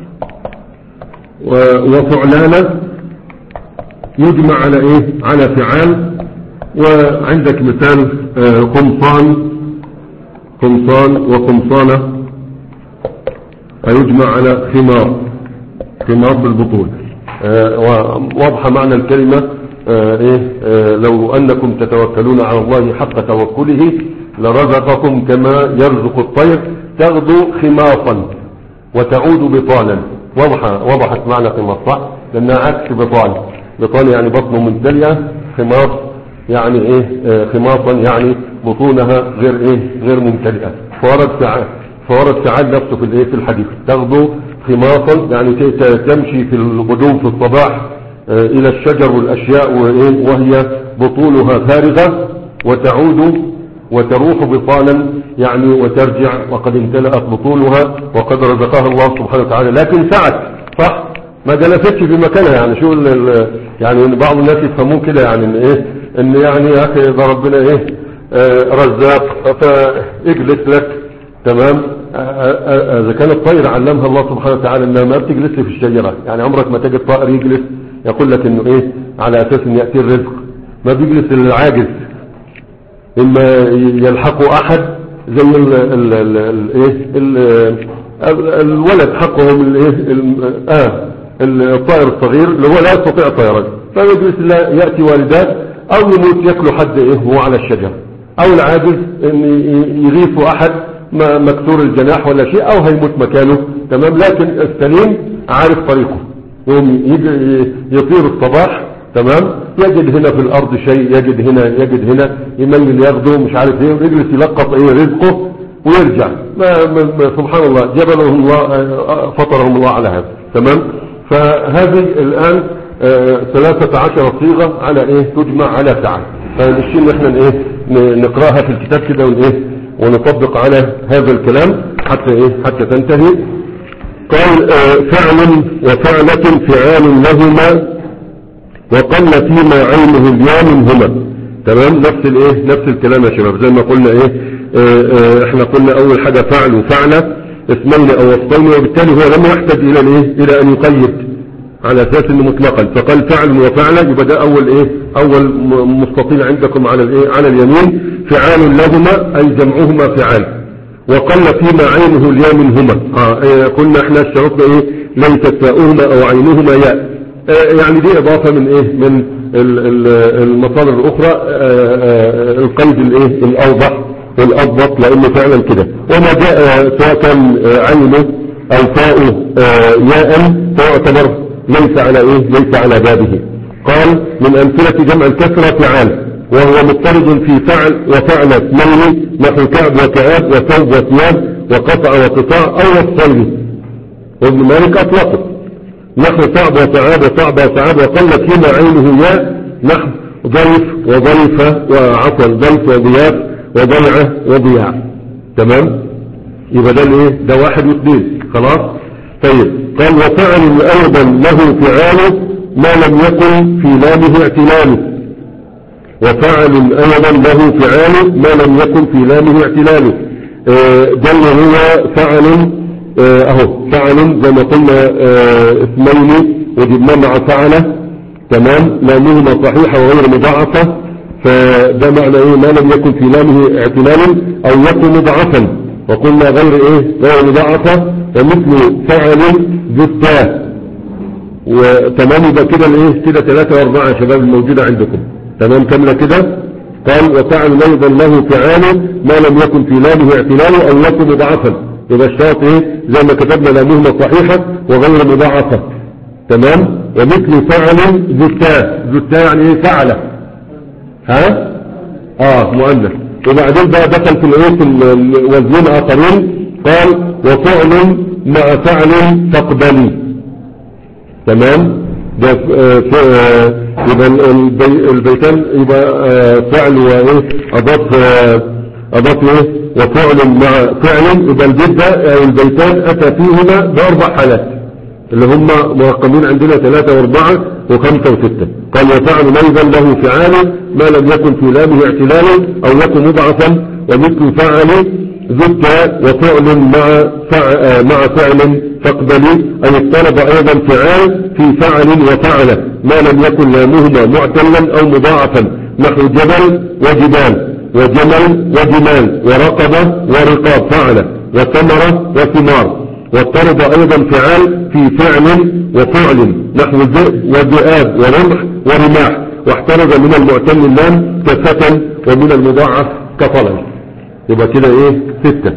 وفعلانة يجمع على ايه على فعال. وعندك مثال قمصان قمصان وقمصانة يجمع على خمار خمار بالبطول. واضحة معنى الكلمة ايه لو انكم تتوكلون على الله حق توكله لرزقكم كما يرزق الطير تغدو خماصا وتعود بطانا. وضحة وضحت معنى خماص، صح؟ لانها عكس بطان. بطان يعني بطنه ممتلئة، خماص يعني ايه آه خماصا يعني بطونها غير ايه غير ممتلئة. فورد سعاد فورد سعاد نفسه في الايه في الحديث تغدو خماصا يعني تمشي في الغدوم في الصباح آه الى الشجر والاشياء وايه وهي بطونها فارغة، وتعود وتروح بطانا يعني وترجع وقد امتلأت بطونها وقد رزقها الله سبحانه وتعالى، لكن سعت، صح؟ ما جلستش في مكانها. يعني شو يعني بعض الناس يفهمون كده يعني ان ايه ان يعني يا اخي ده ربنا ايه آه رزاق فاجلس لك، تمام. اذا كان الطير علمها الله سبحانه وتعالى انها ما بتجلس في الشجرة، يعني عمرك ما تجد طائر يجلس يقول لك انه ايه على اساس ان يأتي الرزق، ما بيجلس العاجز. اما يلحقه احد زي ال ال ال ال ال الولد حقهم الايه اه الطائر الصغير اللي هو لا يستطيع الطيران، فيجلس لا يأتي والداه او يموت ياكله حد ايه هو على الشجر، او العاجز ان يغيثه احد مكسور الجناح ولا شيء او هيموت مكانه، تمام. لكن السليم عارف طريقه، يوم يطير الصباح، تمام، يجد هنا في الارض شيء، يجد هنا يجد هنا يميل ياخده مش عارف ايه، ويجلس يلقط ايه رزقه ويرجع. ما, ما سبحان الله جبلهم الله فطرهم الله على هذا، تمام. فهذه الان آه ثلاثة عشر صيغة على ايه تجمع على فعل. فالشيء اللي احنا ايه نقراها في الكتاب كده وايه ونطبق على هذا الكلام حتى ايه حتى تنتهي. قال آه فعل وفعلة فعال لهما وقل فيما عينه اليوم هما، تمام. نفس الايه نفس الكلام يا شباب زي ما قلنا ايه آه آه احنا قلنا اول حاجة فعل وفعلة اسمين او وصفين، وبالتالي هو لم يحتاج الى الايه الى ان يقيد على اساس انه مطلقا، فقال فعل وفعل، يبقى ده اول ايه اول مستطيل عندكم على الايه على اليمين. فعال لهما اي جمعهما فعال، وقل فيما عينه الياء منهما. اه إيه قلنا احنا اشترطنا ايه ليست فاؤهما او عينهما ياء. آه يعني دي اضافه من ايه من المصادر الاخرى، آه آه القيد الايه الاوضح والاضبط، لانه فعلا كده. وما جاء سواء كان عينه او فاؤه ياء فيعتبر ليس على ايه ليس على بابه. قال من امثله جمع الكسره فعال، وهو مضطرد في فعل وفعل اثنين نحو كعب وكعاب وثوب وثياب وقطع وقطاع او وصفين. وابن مالك اطلقه نحو صعب وصعاب وصعب وصعاب، وقل فيما عينه ياء نحو ضيف وضيفه وعفوا ضيف وضياف وضيعه وضياع. تمام، يبقى ده الايه ده واحد واثنين خلاص. طيب قال وفعل ايضا له فعال ما لم يكن في لامه اعتلاله، وفعل ايضا له فعال ما لم يكن في لامه اعتلاله. آه ده اللي هو فعل آه اهو فعل زي ما قلنا آه اثنين وجبناه مع فعله. تمام، لامهما صحيحه وغير مضاعفه، فده معنى ايه ما لم يكن في لامه اعتلال او يكن مضاعفا، وقلنا غير ايه غير مضاعفه. ومثل فعل ذو التاء. وتمام يبقى كده الايه كده ثلاثة واربعة يا شباب الموجودة عندكم. تمام كاملة كده. قال وفعل ايضا له فعال ما لم يكن في لامه اعتلال او يكن مضاعفا، يبقى الشرط ايه زي ما كتبنا لامهما صحيحة وغير مضاعفة. تمام. ومثل فعل ذو التاء. ذو التاء يعني ايه فعل ها اه مؤنث. وبعدين بقى دخل في الايه في الوزنين اخرين. قال وفعل مع فعل تقبلي. تمام، ده يبقى البيتان يبقى فعل وايه اضاف اضاف ايه وفعل مع فعل، يبقى البيت ده البيتان اتى فيهما باربع حالات اللي هم مرقمين عندنا ثلاثة واربعة وخمسة وستة. قال وفعل ايضا له فعال ما لم يكن في لامه اعتلال او يكن مضاعفا، ومثل فعل ذك وفعل مع فعل مع فعل تقبلي، أي اضطرب أيضا فعال في فعل وفعل ما لم يكن لامهما معتلا أو مضاعفا، نحو جبل وجبال وجمل وجمال ورقبة ورقاب فعل وثمرة وثمار. واضطرب أيضا فعال في فعل وفعل نحو ذئب وذئاب ورمح ورماح. واحترز من المعتل اللام كفتن ومن المضاعف كطلب. يبقى كده ايه ستة.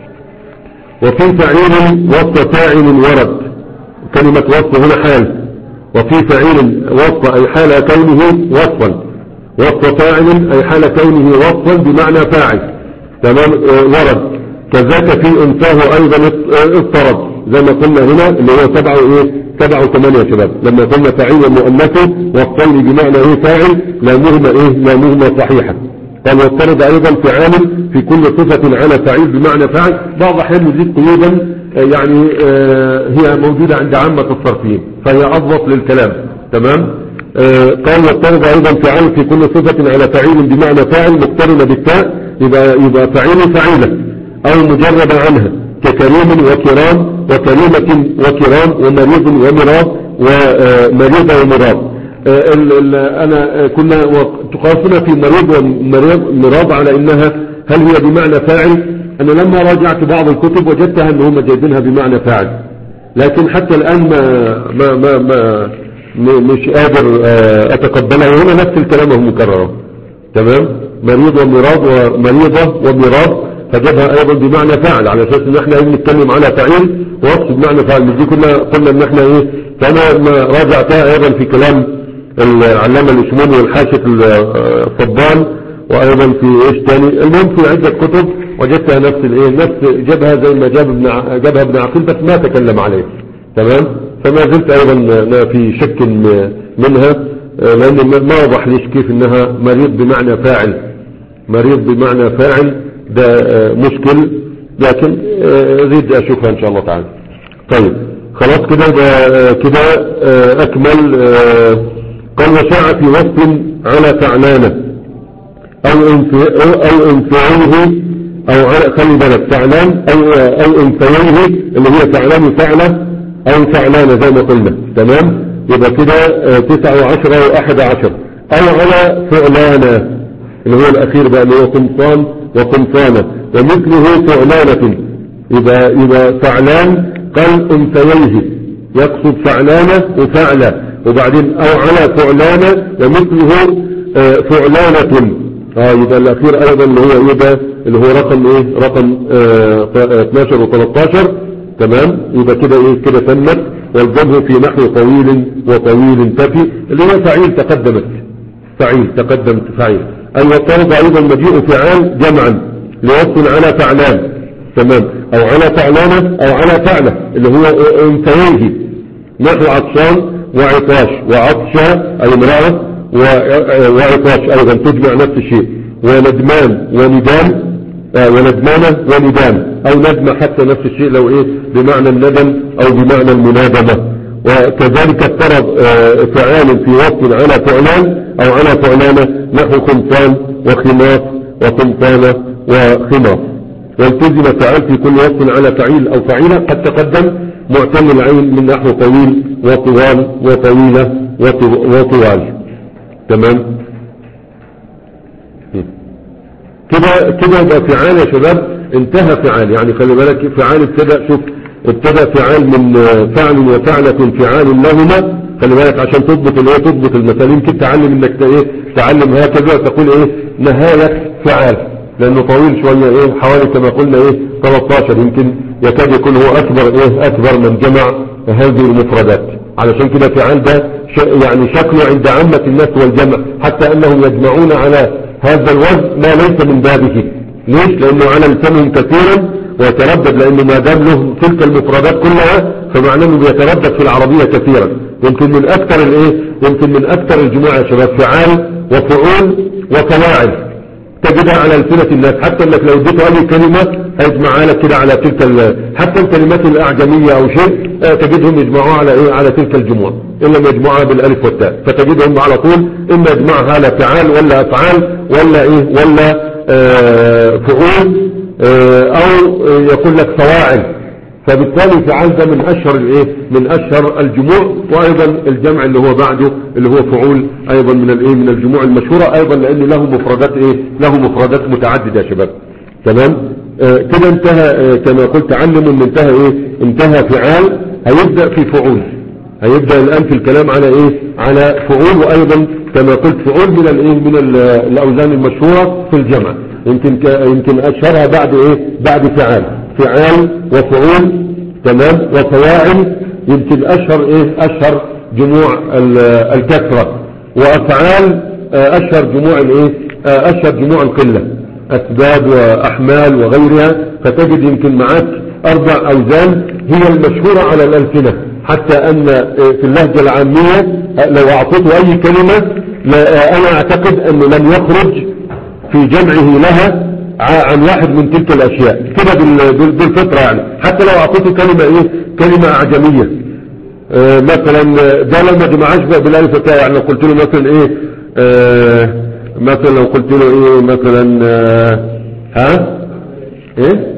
وفي فعيل وصف فاعل ورد، كلمة وصف هنا حال، وفي فعيل وصف اي حال كونه وصفا، وصف فاعل اي حال كونه وصفا بمعنى فاعل. تمام اه ورد. كذاك في انثاه ايضا اضطرب زي ما قلنا هنا اللي هو سبعة ايه سبعة وثمانية يا شباب، لما قلنا فاعل ومؤنثه وصفين بمعنى ايه فاعل لامهما ايه لامهما صحيحة. قال واضطرب ايضا فعال في كل صفة على فعيل بمعنى فعل. بعض احيان نزيد قيودا يعني آه هي موجودة عند عامة الصرفيين فهي اضبط للكلام. تمام. آه قال واضطرب ايضا فعال في كل صفة على فعيل بمعنى فاعل مقترنة بالتاء، يبقى يبقى فعيل فعيلة او مجرد عنها ككريم وكرام وكريمة وكرام ومريض ومراب ومريضة ومراب. ال ال انا كنا تقاسنا في مريض ومراب على انها هل هي بمعنى فاعل. انا لما راجعت بعض الكتب وجدتها ان هم جايبينها بمعنى فاعل، لكن حتى الان ما ما ما, ما مش قادر اتقبلها، وهنا نفس الكلام هو مكرر. تمام. مريض ومراب ومريضة ومراب فجابها ايضا بمعنى فاعل على اساس ان احنا بنتكلم على فاعل ووصف بمعنى فاعل. دي كنا قلنا ان احنا ايه، فانا ما راجعتها ايضا في كلام العلامة الاشموني والحاشة الصبان، وايضا في ايش تاني، المهم في عدة كتب وجدتها نفس الايه نفس جابها زي ما جاب ابن جابها ابن عقيل بس ما تكلم عليه. تمام. فما زلت ايضا في شك منها لان ما وضح ليش كيف انها مريض بمعنى فاعل. مريض بمعنى فاعل ده مشكل، لكن اريد اشوفها ان شاء الله تعالى. طيب خلاص كده كده اكمل. قال وشاع في وصف على فعلانه او او انفعيه او خلي بالك فعلان او او انفعيه اللي هي فعلان فعله او فعلانه زي ما قلنا. تمام. يبقى كده اه تسعة وعشرة واحد عشر. او على فعلانة اللي هو الاخير بقى اللي هو قمصان وقمصانة، ومثله فعلانة، يبقى, يبقى فعلان قال انثييه، يقصد فعلانة وفعلة، وبعدين او على فعلانة ومثله اه فعلانة. اه يبقى الاخير ايضا اللي هو يبقى اللي هو رقم ايه رقم اه اثناشر وثلاثتاشر. تمام. يبقى كده ايه كده تمت. والجمع في نحو طويل وطويل تفي اللي هو فعيل تقدمت فعيل تقدمت فعيل. اي وطرد ايضا مجيء فعال جمعا لوصف على فعلان. تمام. او على فعلانة او على فعلة اللي هو انثييه، نحو عطشان وعطاش، وعطشة اي امرأة وعطاش ايضا تجمع نفس الشيء، وندمان وندام آه وندمانة وندام، او ندمة حتى نفس الشيء لو ايه بمعنى الندم او بمعنى المنادمة. وكذلك افترض آه فعال في وصف على فعلان او على فعلانة نحو خمسان وخماس وقمصانة وخماس. والتزم فعال في كل وصف على فعيل او فعيلة قد تقدم معتل العين من نحو طويل وطوال وطويلة وطوال. تمام. كده كده يبقى فعال يا شباب انتهى فعال، يعني خلي بالك فعال ابتدأ، شوف ابتدأ فعال من فعل وفعلة فعال لهما، خلي بالك عشان تضبط الايه تضبط المثال. يمكن تعلم انك ايه تعلم هكذا تقول ايه نهاية فعال، لانه طويل شوية ايه حوالي كما قلنا ايه ثلاثتاشر، يمكن يكاد يكون هو اكبر ايه اكبر من جمع هذه المفردات. علشان كده فعال ده يعني شكله عند عامة الناس والجمع، حتى انهم يجمعون على هذا الوزن ما ليس من بابه. ليش؟ لانه على لسانهم كثيرا ويتردد، لانه ما دام له تلك المفردات كلها فمعناه انه بيتردد في العربية كثيرا. يمكن من اكثر الايه يمكن من اكثر الجموع يا شباب فعال وفعول وفواعل تجدها على لسنة الناس، حتى انك لو اديته اي كلمة هيجمعها لك كده على تلك حتى الكلمات الاعجمية او شيء تجدهم يجمعوها على ايه على تلك الجموع، الا ما يجمعوها بالالف والتاء، فتجدهم على طول اما يجمعها على فعال ولا افعال ولا ايه ولا آه فعول آه او يقول لك فواعل. فبالتالي فعال ده من اشهر الايه من اشهر الجموع. وايضا الجمع اللي هو بعده اللي هو فعول ايضا من الايه من الجموع المشهورة ايضا، لان له مفردات ايه له مفردات متعددة يا شباب. تمام. آه كده انتهى آه كما قلت تعلم ان انتهى ايه انتهى فعال. هيبدأ في فعول، هيبدأ الان في الكلام على ايه على فعول. وايضا كما قلت فعول من الايه من الاوزان المشهورة في الجمع، يمكن يمكن اشهرها بعد ايه بعد فعال فعال وفعول. تمام. وفواعل يمكن اشهر ايه اشهر جموع الكثرة. وافعال اشهر جموع الايه اشهر جموع القلة، اسباب واحمال وغيرها. فتجد يمكن معاك اربع اوزان هي المشهورة على الالسنة، حتى ان في اللهجة العامية لو اعطيته اي كلمة انا اعتقد انه لن يخرج في جمعه لها عن واحد من تلك الاشياء كده بالفطرة. يعني حتى لو اعطيته كلمة ايه كلمة اعجمية آه مثلا ده لما جمعهاش بالالف والتاء، يعني لو قلت له مثلا ايه آه مثلا لو قلت له ايه مثلا آه ها ايه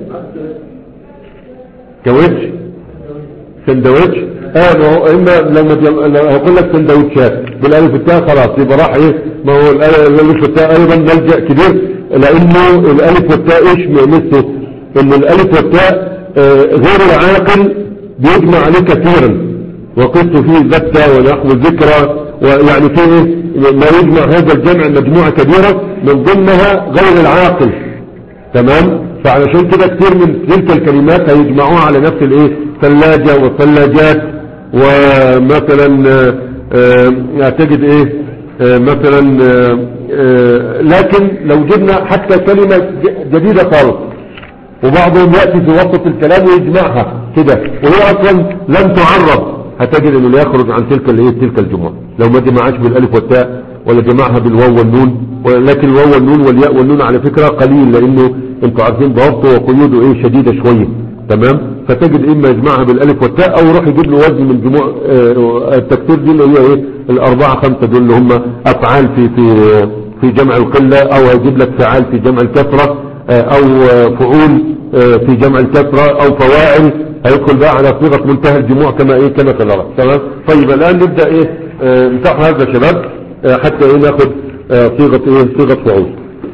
كاوتش سندوتش اه ما هو اما لما هقول لك سندوتشات بالالف والتاء خلاص يبقى راح ايه ما هو الالف والتاء ايضا ملجأ كبير، لانه الالف والتاء ايش معناته ان الالف والتاء آه غير العاقل بيجمع عليه كثيرا، وقلت فيه ذكة ونحو ذكرى، ويعني فيه ما يجمع هذا الجمع مجموعة كبيرة من ضمنها غير العاقل. تمام. فعلشان كده كثير من تلك الكلمات هيجمعوها على نفس الايه ثلاجة والثلاجات. ومثلا آه تجد ايه آه مثلا آه آه لكن لو جبنا حتى كلمة جديدة خالص وبعضهم يأتي في وسط الكلام ويجمعها كده وهي اصلا لم تعرب، هتجد انه لا يخرج عن تلك الايه تلك الجموع لو ما جمعهاش بالالف والتاء ولا جمعها بالواو والنون. ولكن الواو والنون والياء والنون على فكرة قليل، لانه انتوا عارفين ضبطه وقيوده ايه شديدة شوية. تمام. فتجد اما يجمعها بالالف والتاء او يروح يجيب له وزن من جموع اه التكسير دي اللي هي ايه الاربعة خمسة دول اللي هم افعال في في في جمع القلة، او هيجيب لك فعال في جمع الكثرة اه او فعول اه في جمع الكثرة، او فواعل هيدخل بقى على صيغة منتهى الجموع كما ايه كما سنرى. تمام. طيب الان نبدأ ايه اه نفتح هذا يا شباب اه حتى ايه ناخد اه صيغة ايه صيغة فعول.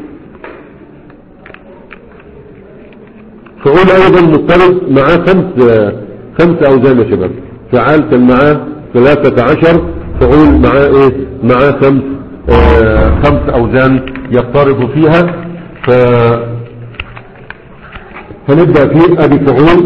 فعول ايضا مضطرب معاه خمس اه خمس اوزان يا شباب. فعال كان معاه ثلاثة عشر، فعول معاه ايه معاه خمس اه خمس اوزان يضطرب فيها. ف فنبدأ فيه ادي فعول.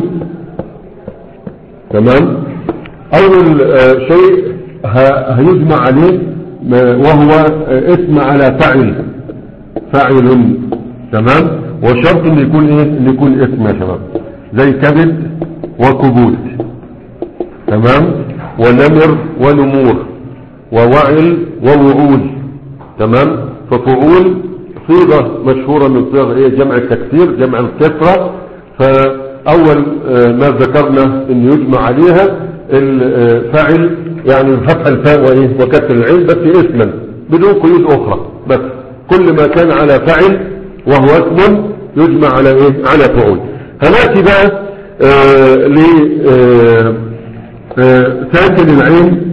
تمام. اول اه شيء هيجمع عليه وهو اه اسم على فعل فاعل. تمام. وشرط ان يكون ايه ان يكون اسم يا شباب، زي كبد وكبود. تمام. ونمر ونمور ووعل ووعول. تمام. ففعول صيغة مشهورة من صيغ ايه جمع التكسير جمع الكسرة. فاول ما ذكرنا ان يجمع عليها الفاعل يعني فتح الفاء وايه وكسر العين بس اسما بدون قيود اخرى، بس كل ما كان على فاعل وهو اسم يجمع على ايه على فعول. هنأتي بقى آه ل آه آه ساكن العين.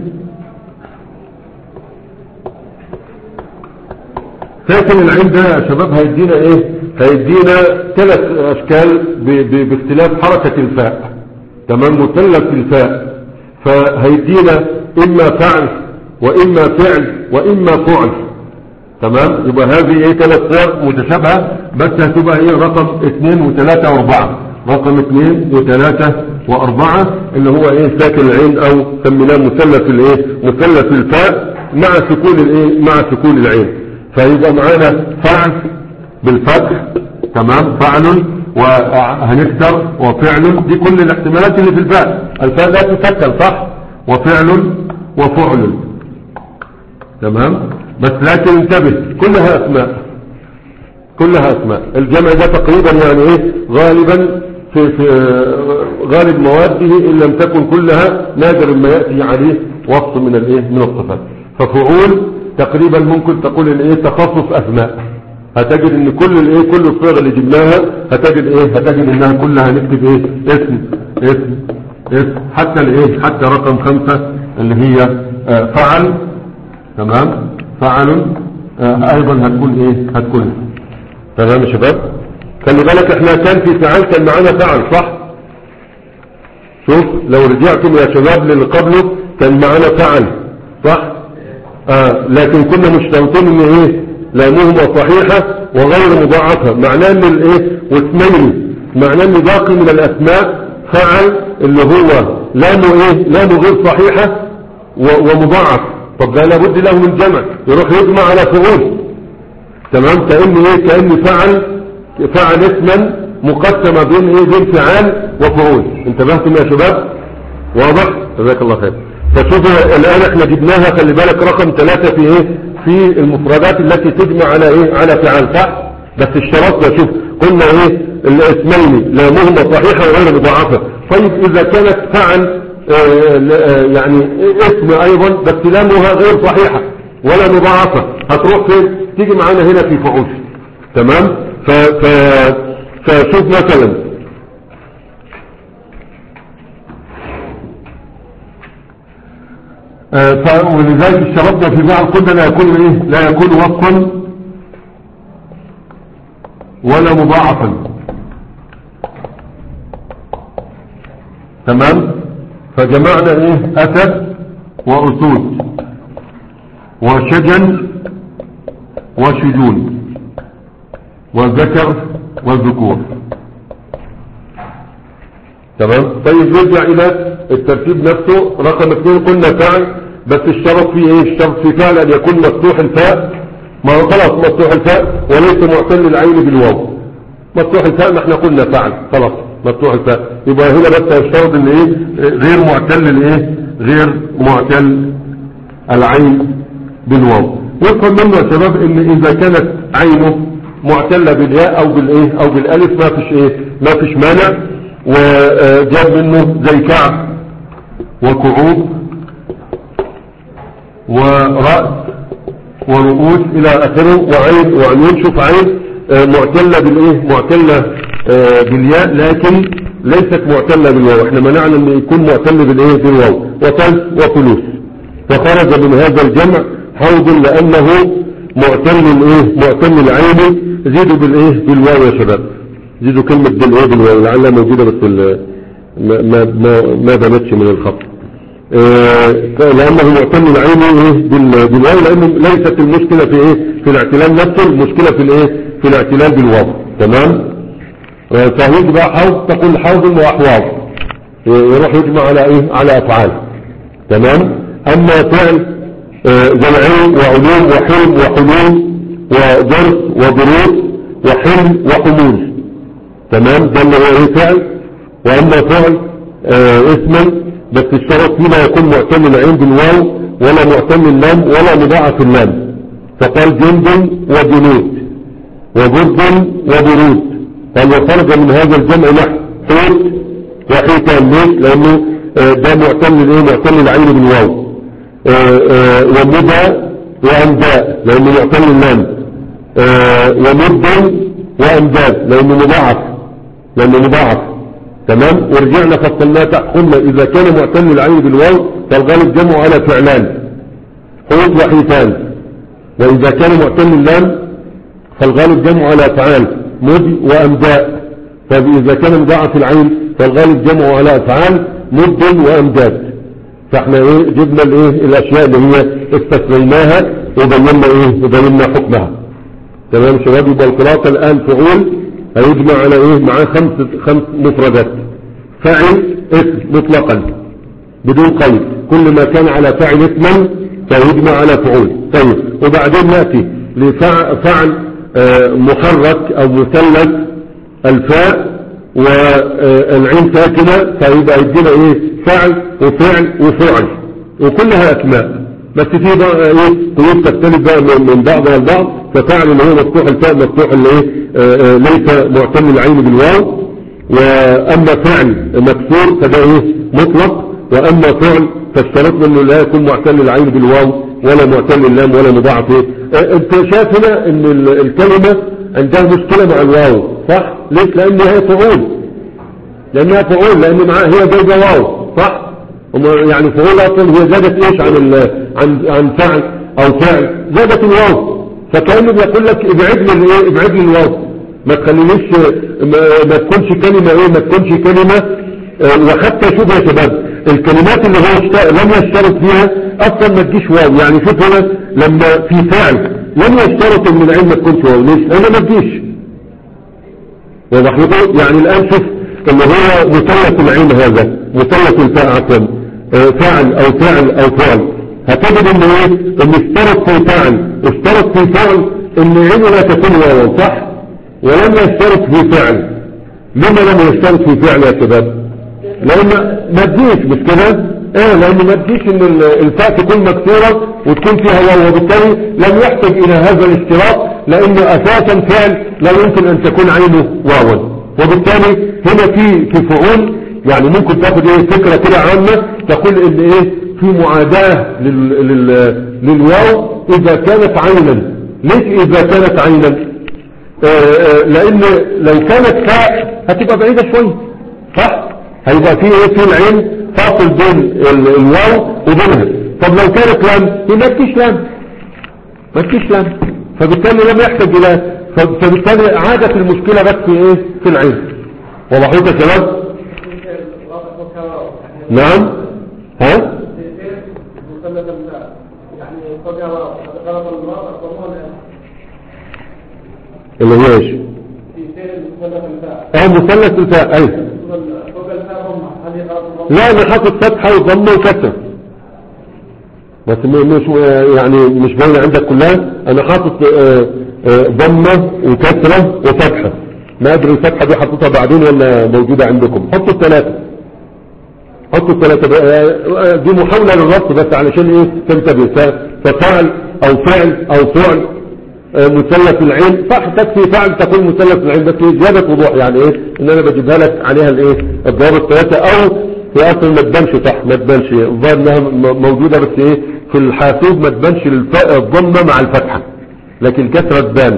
ساكن العين ده يا شباب هيدينا ايه هيدينا ثلاث اشكال باختلاف حركة الفاء. تمام. مثلث الفاء. فهيدينا اما فعل واما فعل واما فعل. تمام. يبقى هذه ايه ثلاث صور متشابهة بس هتبقى ايه رقم اثنين وثلاثة واربعة. رقم اثنين وثلاثة واربعة اللي هو ايه ساكن العين او سميناه مثلث الايه مثلث الفاء مع سكون الايه مع سكون العين. فيبقى معانا فعل بالفتح. تمام. فعل وهنكسر وفعل. دي كل الاحتمالات اللي في الفاء. الفاء لا تسكن صح. وفعل وفعل. تمام. بس لكن انتبه كلها اسماء كلها اسماء. الجمع ده تقريبا يعني ايه غالبا في, في غالب مواده ان لم تكن كلها نادر ما يأتي عليه وصف من الايه من الصفات. ففعول تقريبا ممكن تقول الايه تخصص اسماء. هتجد ان كل الايه كل الصيغ اللي جبناها هتجد ايه هتجد انها كلها هنكتب ايه اسم اسم اسم حتى الايه حتى رقم خمسة اللي هي آه فعل. تمام. فعل آه ايضا هتكون ايه هتكون. تمام يا شباب. خلي بالك احنا كان في فعل كان معانا فعل صح. شوف لو رجعتم يا شباب للي قبله كان معانا فعل صح. آه لكن كنا مشترطين ان ايه لامهما صحيحة وغير مضاعفة. معناه ان الايه واثنين معناه ان باقي من الاسماء فعل اللي هو لامه ايه لامه غير صحيحة ومضاعف. طب ده لابد له من جمع يروح يجمع على فعول. تمام. كأن ايه كأن فعل فعل اسما مقسمة بين ايه بين فعال وفعول. انتبهتم يا شباب؟ واضح؟ جزاك الله خير. فشوفوا الان احنا جبناها خلي بالك رقم ثلاثة في ايه في المفردات التي تجمع على ايه على فعال صح. بس اشترطنا شوف قلنا ايه الاسمين لامهما صحيحة وغير مضاعفة. طيب اذا كانت فعل آه يعني اسم ايضا بس لامها غير صحيحة ولا مضاعفة هتروح فين تيجي معانا هنا في فعول. تمام. ف ف فشوف مثلا آه ولذلك اشترطنا في بعض قلنا لا يكون ايه لا يكون وصفا ولا مضاعفا. تمام. فجمعنا ايه اسد واسود وشجن وشجون والذكر والذكور. تمام. طيب نرجع الى الترتيب نفسه. رقم اثنين قلنا فعل بس الشرط فيه ايه الشرط في فعل ان يكون مفتوح الفاء. ما هو خلاص مفتوح الفاء وليس معتل العين بالواو. مفتوح الفاء ما احنا قلنا فعل خلاص مفتوح الفاء. يبقى هنا بس الشرط ان ايه غير معتل الايه غير معتل العين بالواو. وفقا منه يا شباب ان اذا كانت عينه معتلة بالياء او بالايه او بالالف ما فيش ايه ما فيش مانع. وجاب منه زي كعب وكعوب ورأس ورؤوس الى اخره وعين وعيون. شوف عين معتلة بالايه معتلة بالياء لكن ليست معتلة بالواو، احنا منعنا ان يكون معتل بالايه بالواو، وثلث وثلوث، فخرج من هذا الجمع حوض لانه معتل الايه معتل العين. زيدوا بالايه بالواو يا شباب، زيدوا كلمة بالايه بالواو لعلها موجودة بس ما ما ما, ما بنتش من الخط. اه لانه معتل العين ايه بالواو، لانه ليست المشكلة في ايه في الاعتلال نفسه، المشكلة في الايه في الاعتلال بالواو. تمام. فهيجي بقى حوض، تقول حوض واحواض، يروح يجمع على ايه على افعال. تمام. اما فعل زرعين وعلوم وحلم وحلول ودرس ودروس وحلم وحمول. تمام. ده اللي هو ايه فعل. واما فعل اه اسما، بس الشرط فيه لا يكون معتل العين بالواو ولا معتل اللام ولا مضاعف اللام. فقال جند وجنود وجرد وبرود. قال وخرج من هذا الجمع نحو حوت وحيتان. ليه؟ لانه ده معتل الايه معتل العين بالواو. ومدى وامداء لانه معتل اللام. ومد وامداد لانه مضاعف لانه مضاعف. تمام. ورجعنا فصلناه قلنا اذا كان معتل العين بالواو فالغالب جمعه على فعلان حوت وحيتان، واذا كان معتل اللام فالغالب جمعه على افعال مد وامداء. فاذا كان مضاعف العين فالغالب جمعه على افعال مد وامداد. فاحنا ايه جبنا الايه الاشياء اللي هي استثنيناها وبينا ايه وبينا حكمها. تمام شباب. يبقى القراءة الان فعول هيجمع على ايه معاه خمس خمس مفردات. فاعل اسم مطلقا بدون قيد، كل ما كان على فاعل اسما فيجمع على فعول. طيب وبعدين ناتي لفعل محرك او مثلث الفاء والعين ساكنة، فيبقى يدينا ايه فعل وفعل وفعل وكلها اسماء، بس في بقى ايه قيود تختلف بقى من بعضها البعض. ففعل اللي هو مفتوح الفاء مفتوح اللي ايه ليس معتل العين بالواو. واما فعل مكسور فده ايه مطلق. واما فعل فاشترطنا انه لا يكون معتل العين بالواو ولا معتل اللام ولا مضاعف ايه. انت شايف هنا ان الكلمة عندها مشكلة مع الواو صح؟ ليش؟ لانها هي فعول لانها فعول لان معها هي جايبة واو صح؟ يعني فعول اصلا هي زادت ايش عن عن عن فعل او فعل؟ زادت الواو. فكأنه بيقول لك ابعد لي الايه ابعد لي الواو، ما تخلينيش ما, ما تكونش كلمة ايه ما تكونش كلمة. وحتى شوف يا شباب الكلمات اللي هو لم يشترط فيها اصلا ما تجيش واو. يعني شوف هنا لما في فعل لم يشترط ان العين ما تكونش واو. ليش؟ لانه ما تجيش. واضح لكم؟ يعني الان شوف اللي هو مثلث العين هذا مثلث الفاء عفوا فاعل او فعل او فعل، هتجد ان ايه ان اشترط في فعل اشترط في فعل ان عينه لا تكون واو صح؟ ولم يشترط في فعل. لما لم يشترط في فعل يا شباب؟ لان ما تجيش مش كده؟ اه لان ما تجيش ان الفاء تكون مكسورة وتكون فيها واو، وبالتالي لم يحتاج الى هذا الاشتراط لانه اساسا فعل لا يمكن ان تكون عينه واوا. وبالتالي هنا في في فعول يعني ممكن تاخد ايه فكرة كده عامة تقول ان ايه في معاداة لل لل للواو اذا كانت عينا. ليش اذا كانت عينا؟ آآ آآ لان لو كانت فاء هتبقى بعيدة شوية صح؟ هيبقى في ايه في العين فاصل بين الواو وبينها. طب لو كانت لام هي ما تجيش لام ما تجيش لام، فبالتالي لم يحتاج الى فبالتالي عادت المشكلة بس في ايه في العين. وضحوك يا شباب؟ نعم ها اللي هي ايش اه مثلث الفاء اي لا انا حاطط فتحة وضمة وكسرة بس مش يعني مش باينة عندك كلها. انا حاطط ضمة وكسرة وفتحة، ما ادري الفتحة دي حطيتها بعدين ولا موجودة عندكم. حطوا الثلاثة حطوا الثلاثة دي محاولة للربط بس علشان ايه تنتبه. ففعل او فعل او فعل مثلث العين صح تكفي فعل تكون مثلث العين بس زيادة وضوح يعني ايه ان انا بجيبها لك عليها الايه الضوابط الثلاثة. او في اصل ما تبانش صح ما تبانش الظاهر انها موجودة بس ايه في الحاسوب ما تبانش الضمة مع الفتحة لكن كسرة تبان.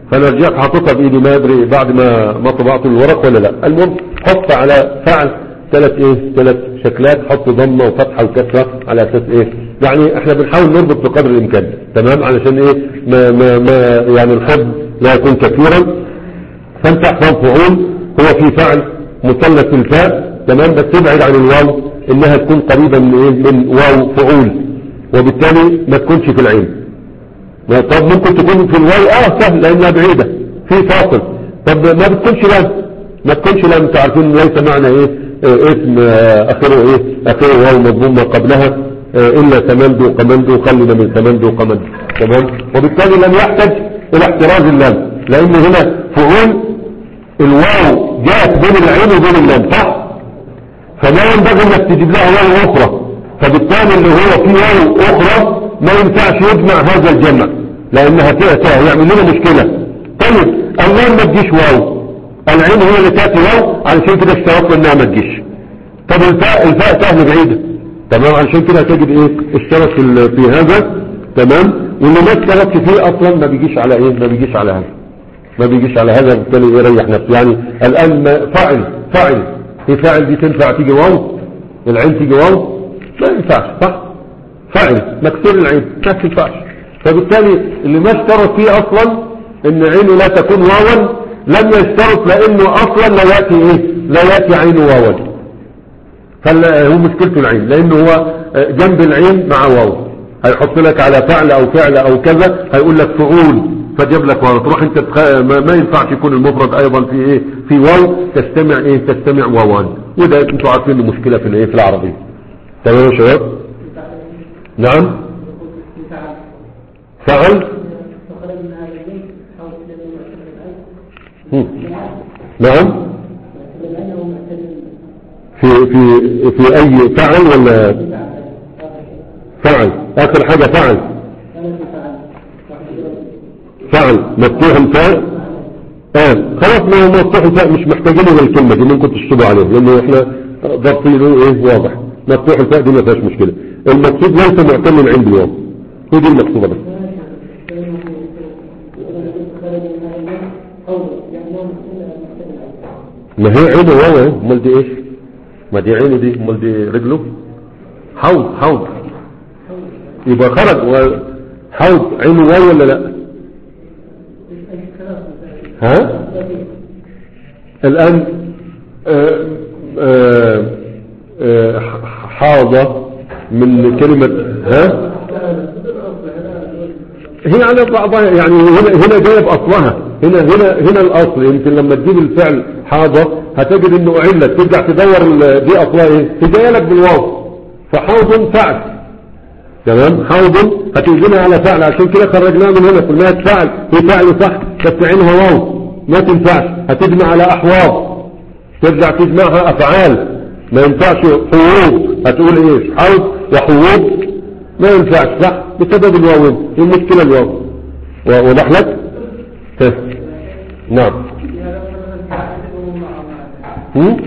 فانا رجعت حاططها بايدي ما ادري بعد ما ما طبعت الورق ولا لا. المهم حط على فعل ثلاث ايه ثلاث شكلات، حط ضمه وفتحه وكسره على اساس ايه، يعني احنا بنحاول نربط بقدر الامكان تمام علشان ايه ما ما ما يعني الحفظ لا يكون كثيرا. فانت احفظ فعول هو في فعل مثلث الفاء تمام، بس تبعد عن الواو انها تكون قريبة من ايه من واو فعول، وبالتالي ما تكونش في العين. طب ممكن تكون في الواو اه سهل لانها بعيدة في فاصل. طب ما بتكونش لام، ما تكونش لام. انتوا عارفين ليس معنى ايه اه اسم اه اخره ايه اخره واو مضموم ما قبلها اه الا ثمند وقمند وخلنا من ثمند وقمند تمام. وبالتالي لم يحتاج الى احتراز اللام، لان هنا فعول الواو جاءت بين العين وبين اللام صح، فما ينبغي انك تجيب لها واو اخرى، فبالتالي اللي هو في واو اخرى ما ينفعش يجمع هذا الجمع لانها تأتي يعمل لنا مشكلة. طيب اللام ما تجيش واو، العين هي اللي تأتي واو، علشان كده اشترطنا انها ما تجيش. طب الفاء الفاء سهل بعيدة تمام، علشان كده تجد ايه اشترط في هذا تمام، واللي ما اشترطش فيه اصلا ما بيجيش على ايه ما بيجيش على هذا ما بيجيش على هذا بالتالي يريح نفسه. يعني الآن فاعل فاعل في فاعل دي تنفع تيجي واو، العين تيجي واو ما ينفعش صح، فاعل مكسور العين ما تنفعش. فبالتالي اللي ما اشترط فيه اصلا ان عينه لا تكون واوا لم يشترط، لانه اصلا لا ياتي ايه لا ياتي عينه واوا، فهو مشكلته العين لانه هو جنب العين مع واو. هيحط لك على فعل او فعل او كذا هيقول لك فعول فجاب لك واو، تروح انت تخ... ما, ما ينفعش يكون المفرد ايضا في ايه في واو تستمع ايه تستمع واوان، وده انتوا عارفين المشكله في الايه في العربيه تمام يا شباب. نعم فعل نعم في في في اي فعل ولا فعل اخر حاجه فعل فعل مفتوح الفاء اه خلاص ما هو مفتوح الفاء مش محتاجين الى الكلمه دي ممكن تشتغلوا عليه لانه احنا ضابطينه ايه واضح. مفتوح الفاء دي ما فيهاش مشكله، المقصود ليس معتمد عند اليوم، هي دي المقصوده بس. ما هي عينه واو اهي، امال دي ايش؟ ما دي عينه دي، امال دي رجله حوض حوض يبقى خرج وحوض عينه واو ولا لا؟ ها الآن آآ آآ حاضة من كلمة ها هي على بعضها يعني هنا هنا جايب أصلها هنا هنا هنا الأصل. يمكن لما تجيب الفعل حاضة هتجد انه علت ترجع تدور دي أصلها ايه تجي لك بالواو، فحوض فعل تمام، حوض هتوزنها على فعل عشان كده خرجناها من هنا قلنا فعل هي فعل صح بس عينها واو ما تنفعش، هتجمع على احواض ترجع تجمعها افعال ما ينفعش حوض هتقول ايش حوض وحوض ما ينفعش صح بسبب الواو، المشكلة الواو. وضح لك نعم هم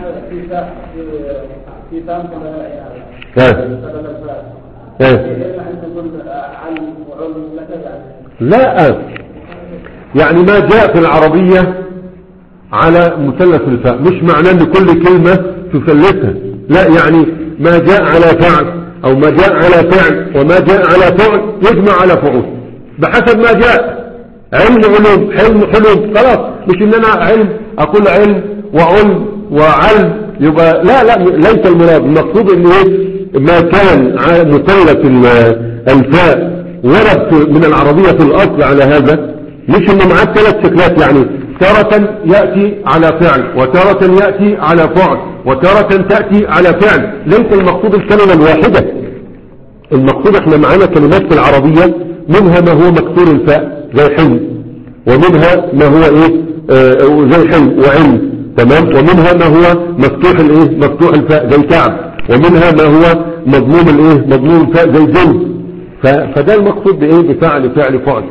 لا يعني ما جاء في العربية على مثلث الفاء مش معناه ان كل كلمة تثلثها، لا يعني ما جاء على فعل او ما جاء على فعل وما جاء على فعل يجمع على فعول بحسب ما جاء. علم علوم حلم حلم خلاص، مش ان انا علم اقول علم وعلم وعلم يبقى لا لا ليس المراد. المقصود ان ما كان مثلث الفاء ورد من العربية في الاصل على هذا، مش انه معاه ثلاث شكلات يعني تارة يأتي على فعل وتارة يأتي على فعل وتارة تأتي على فعل، ليس المقصود الكلمة الواحدة. المقصود احنا معانا كلمات في العربية منها ما هو مكسور الفاء زي حلم، ومنها ما هو ايه آه زي حلم وعلم تمام، ومنها ما هو مفتوح الايه مفتوح الفاء زي كعب، ومنها ما هو مضموم الايه مضموم الفاء زي ذل. فده المقصود بايه بفعل فعل فعل.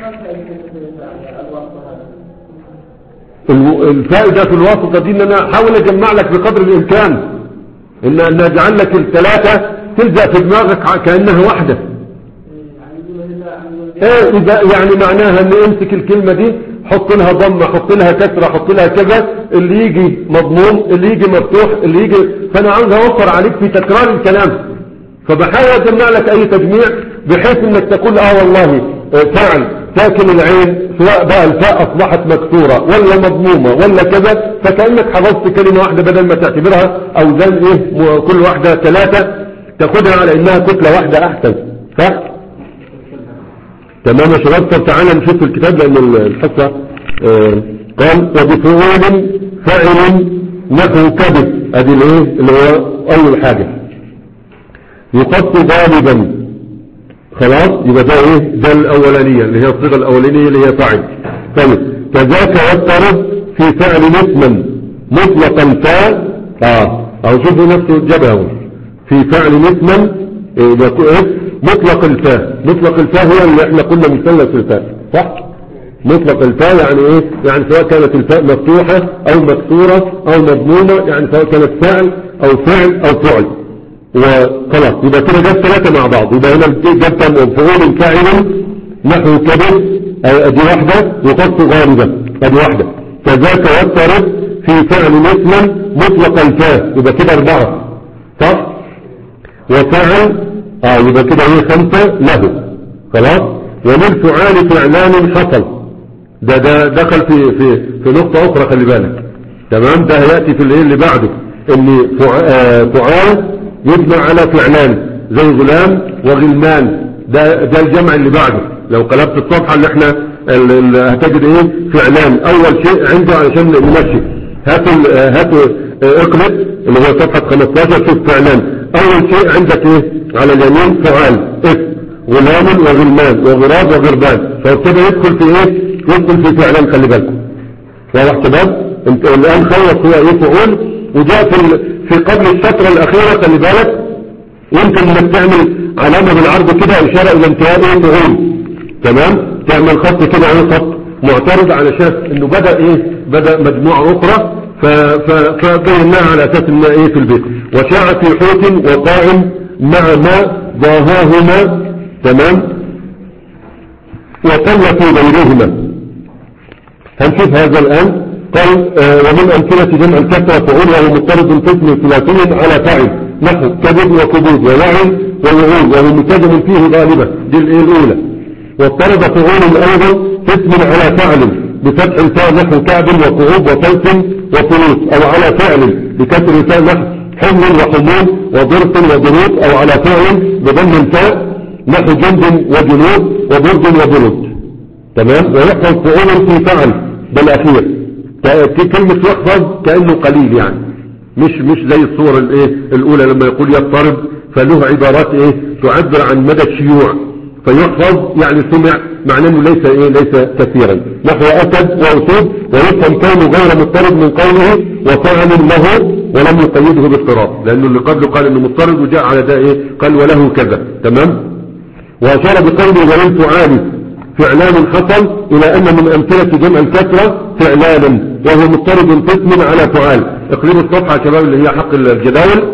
الفائدة في الواسطة دي ان انا احاول اجمع لك بقدر الامكان ان ان اجعل لك الثلاثة تلزق في دماغك كأنها واحدة. ايه اذا يعني معناها ان امسك الكلمة دي حط لها ضمة، حط لها كسرة، حط لها كذا، اللي يجي مضموم اللي يجي مفتوح اللي يجي، فانا عاوز اوفر عليك في تكرار الكلام، فبحاول اجمع لك اي تجميع بحيث انك تقول اه والله فعل ساكن العين سواء بقى الفاء اصبحت مكسورة ولا مضمومة ولا كذا، فكأنك حفظت كلمة واحدة بدل ما تعتبرها اوزان ايه كل واحدة ثلاثة تاخدها على انها كتلة واحدة احسن. صح؟ تمام يا شباب. طب تعالى نشوف الكتاب لان الحصة آه قال وبفعول فعل نحو كذب، ادي الايه اللي هو اول حاجة يقص غالبا، خلاص يبقى ده ايه ده الاولانية اللي هي الصيغة الاولانية اللي هي فاعل. طيب كذاك يضطرب في فعل اسما مطلق الفاء، اه او شوفوا نفسه جابه في فعل اسما إيه مطلق الفاء. مطلق الفاء هو اللي احنا قلنا مثلث الفاء، صح؟ مطلق الفاء يعني ايه؟ يعني سواء كانت الفاء مفتوحة او مكسورة او مضمومة، يعني سواء كانت فعل او فعل او فعل، وخلاص يبقى كده جاب ثلاثة مع بعض. يبقى هنا جاب فعول فاعل نحو كذب، ادي واحدة، يقص غالبا ادي واحدة، كذاك يضطرب في فعل اسما مطلق الفاء، يبقى كده اربعة، صح؟ وفعل اه يبقى كده ايه خمسة له، خلاص. وللفعال فعلان حصل، ده ده دخل في في في نقطة اخرى خلي بالك، تمام؟ ده هيأتي في الايه اللي بعده، ان فعال يجمع على فعلان زي غلام وغلمان، ده ده الجمع اللي بعده. لو قلبت الصفحة اللي احنا اللي هتجد ايه فعلان اول شيء عنده علشان نمشي. هاتوا هاتوا اقلب اللي هو صفحة خمستاشر، شوف فعلان اول شيء عندك ايه على اليمين فعال اسم غلام وغلمان وغراب وغربان، فابتدى يدخل في ايه يدخل في فعلان، خلي بالكم. واضح شباب؟ انت الان خلص هو ايه فعول، وجاء في في قبل الفترة الاخيرة خلي بالك يمكن انك تعمل علامة بالعرض كده اشارة الى انتهاء ايه فعول، تمام؟ تعمل خط كده ايه خط معترض على شاف انه بدأ ايه بدأ مجموعة اخرى، فبيناها على اساس انها ايه في البيت. وشاع في حوت وقائم مع ما ضاهاهما، تمام؟ وقل في غيرهما. هنشوف هذا الان. قال آه ومن امثلة جمع الكسرة فعول وهو مضطرد قسم ثلاثي على فاعل نحو كذب وكبود ووعي ووعود وهو متجم فيه غالبا، دي الايه الاولى. واضطرد فعول ايضا قسم على فاعل بفتح الفاء نحو كعب وقعوب وفلس وفلوس، او على فعل بكسر الفاء نحو حمل وحمول وضرس وضروط، او على فعل بضم الفاء نحو جند وجنود وبرد وبرد، تمام؟ ويحفظ فعول في فعل بالاخير، كلمة يحفظ كأنه قليل يعني، مش مش زي الصورة الايه الاولى لما يقول يضطرب فله عبارات ايه تعبر عن مدى الشيوع، فيحفظ يعني سمع معناه انه ليس ايه ليس كثيرا، نحو اسد واسود. ويفهم كونه غير مضطرد من قوله وفعل له ولم يقيده باضطراب، لانه اللي قبله قال انه مضطرد وجاء على ده ايه قال وله كذا، تمام؟ واشار بقوله وللفعال فعلان حصل الى ان من امثلة جمع الكسرة فعلانا وهو مضطرد قسم على فعال. اقلبوا الصفحة يا شباب اللي هي حق الجداول.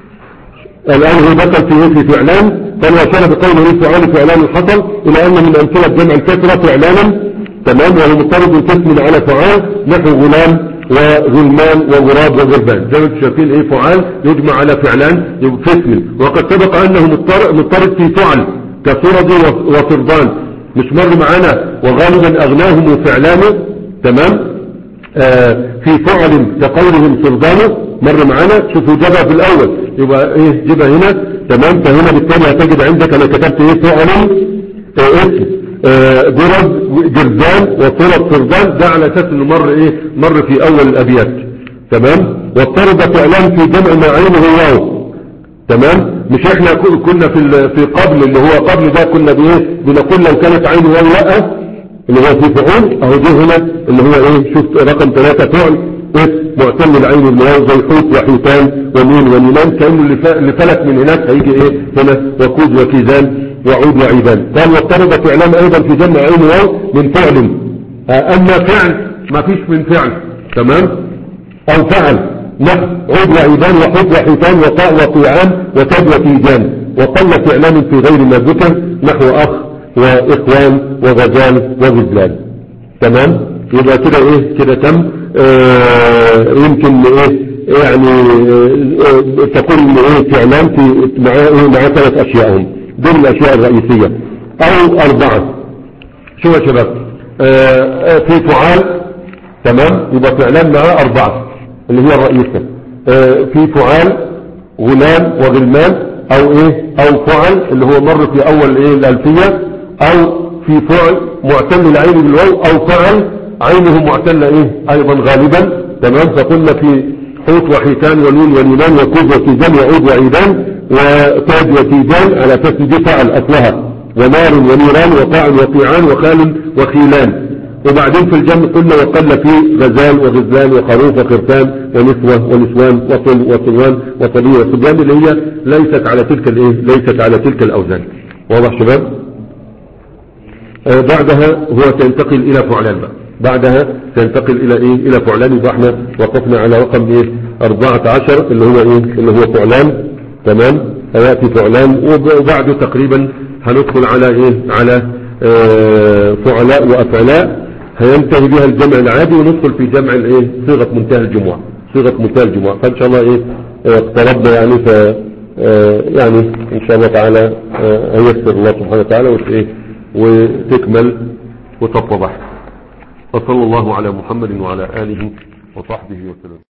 الان هو بطل في في فعلان، قال واشار بقوله للفعال فعلان حصل الى ان من امثلة جمع الكسرة فعلانا، تمام؟ وهو مضطرد قسم على فعال نحو غلام وغلمان وغراب وغربان، زي ما انتم شايفين ايه فعال يجمع على فعلان في اسم. وقد سبق انه مضطرد في فعل كصورة وصربان، مش مر معانا وغالبا اغناهم فعلانه، تمام؟ آه في فعل كقولهم صربانه مر معانا، شوفوا جابها في الاول يبقى ايه جيبها هنا، تمام؟ فهنا بالتالي هتجد عندك انا كتبت ايه فعل آه اسم آه جرد جرذان وصورة صربان، ده على اساس انه مر ايه مر في اول الابيات، تمام؟ واضطرد فعلان في جمع ما عينه واو، تمام؟ مش احنا كنا في في قبل اللي هو قبل ده كنا بايه بنقول لو كانت عين واو لا اللي هو في فعول، اهو جه هنا اللي هو ايه شفت رقم ثلاثة فعل اسم معتل العين الواو زي حوت وحيتان ومين ونيمان، كانه اللي فلت من هناك هيجي ايه هنا وكود وكيزان وعود وعيبان. قال واضطرد فعلان ايضا في جمع عين واو من فعل، اما فعل ما فيش من فعل، تمام؟ او فعل نحو عود وعيبان وحب وحيتان وقاء وقيعان وكد وكيجان. وقل فعلان في غير ما ذكر نحو اخ واخوان وغزال وغزلان. تمام. يبقى كده ايه كده تم. آه يمكن ايه يعني آه تقول ان ايه فعلان في مع ايه مع ثلاث اشياء دول الاشياء الرئيسية او اربعة. شو يا شباب؟ آه في فعال. تمام. يبقى فعلان معاه اربعة اللي هي الرئيسة. آه في فعال غلام وغلمان او ايه او فعل اللي هو مر في اول ايه الالفية، او في فعل معتل العين بالواو، او فعل عينه معتلة ايه ايضا غالبا. تمام. فقلنا في حوت وحيتان ونون ونيلان وكوز وكيزان وعود وعيدان وتاج وتيجان على اساس دي فعل اصلها، ونار ونيران وقاع وقيعان وخال وخيلان. وبعدين في الجمع قلنا وقل في غزال وغزلان وخروف وخرفان ونسوة ونسوان وطل وطلوان وطلي وصبيان اللي هي ليست على تلك الايه ليست على تلك الاوزان. واضح شباب؟ آه بعدها هو سينتقل الى فعلان بقى. بعدها سينتقل الى ايه الى فعلان. يبقى احنا وقفنا على رقم ايه أربعة عشر اللي هو ايه اللي هو فعلان. تمام. هياتي فعلان وبعده تقريبا هندخل على ايه على آه فعلاء وافعلاء. هينتهي بها الجمع العادي وندخل في جمع الايه صيغه منتهى الجموع. صيغه منتهى الجموع. فان شاء الله ايه اقتربنا يعني ف آه يعني ان شاء الله تعالى آه هيسر الله سبحانه وتعالى وايه وتكمل وتتضح. وصلى الله على محمد وعلى آله وصحبه وسلم.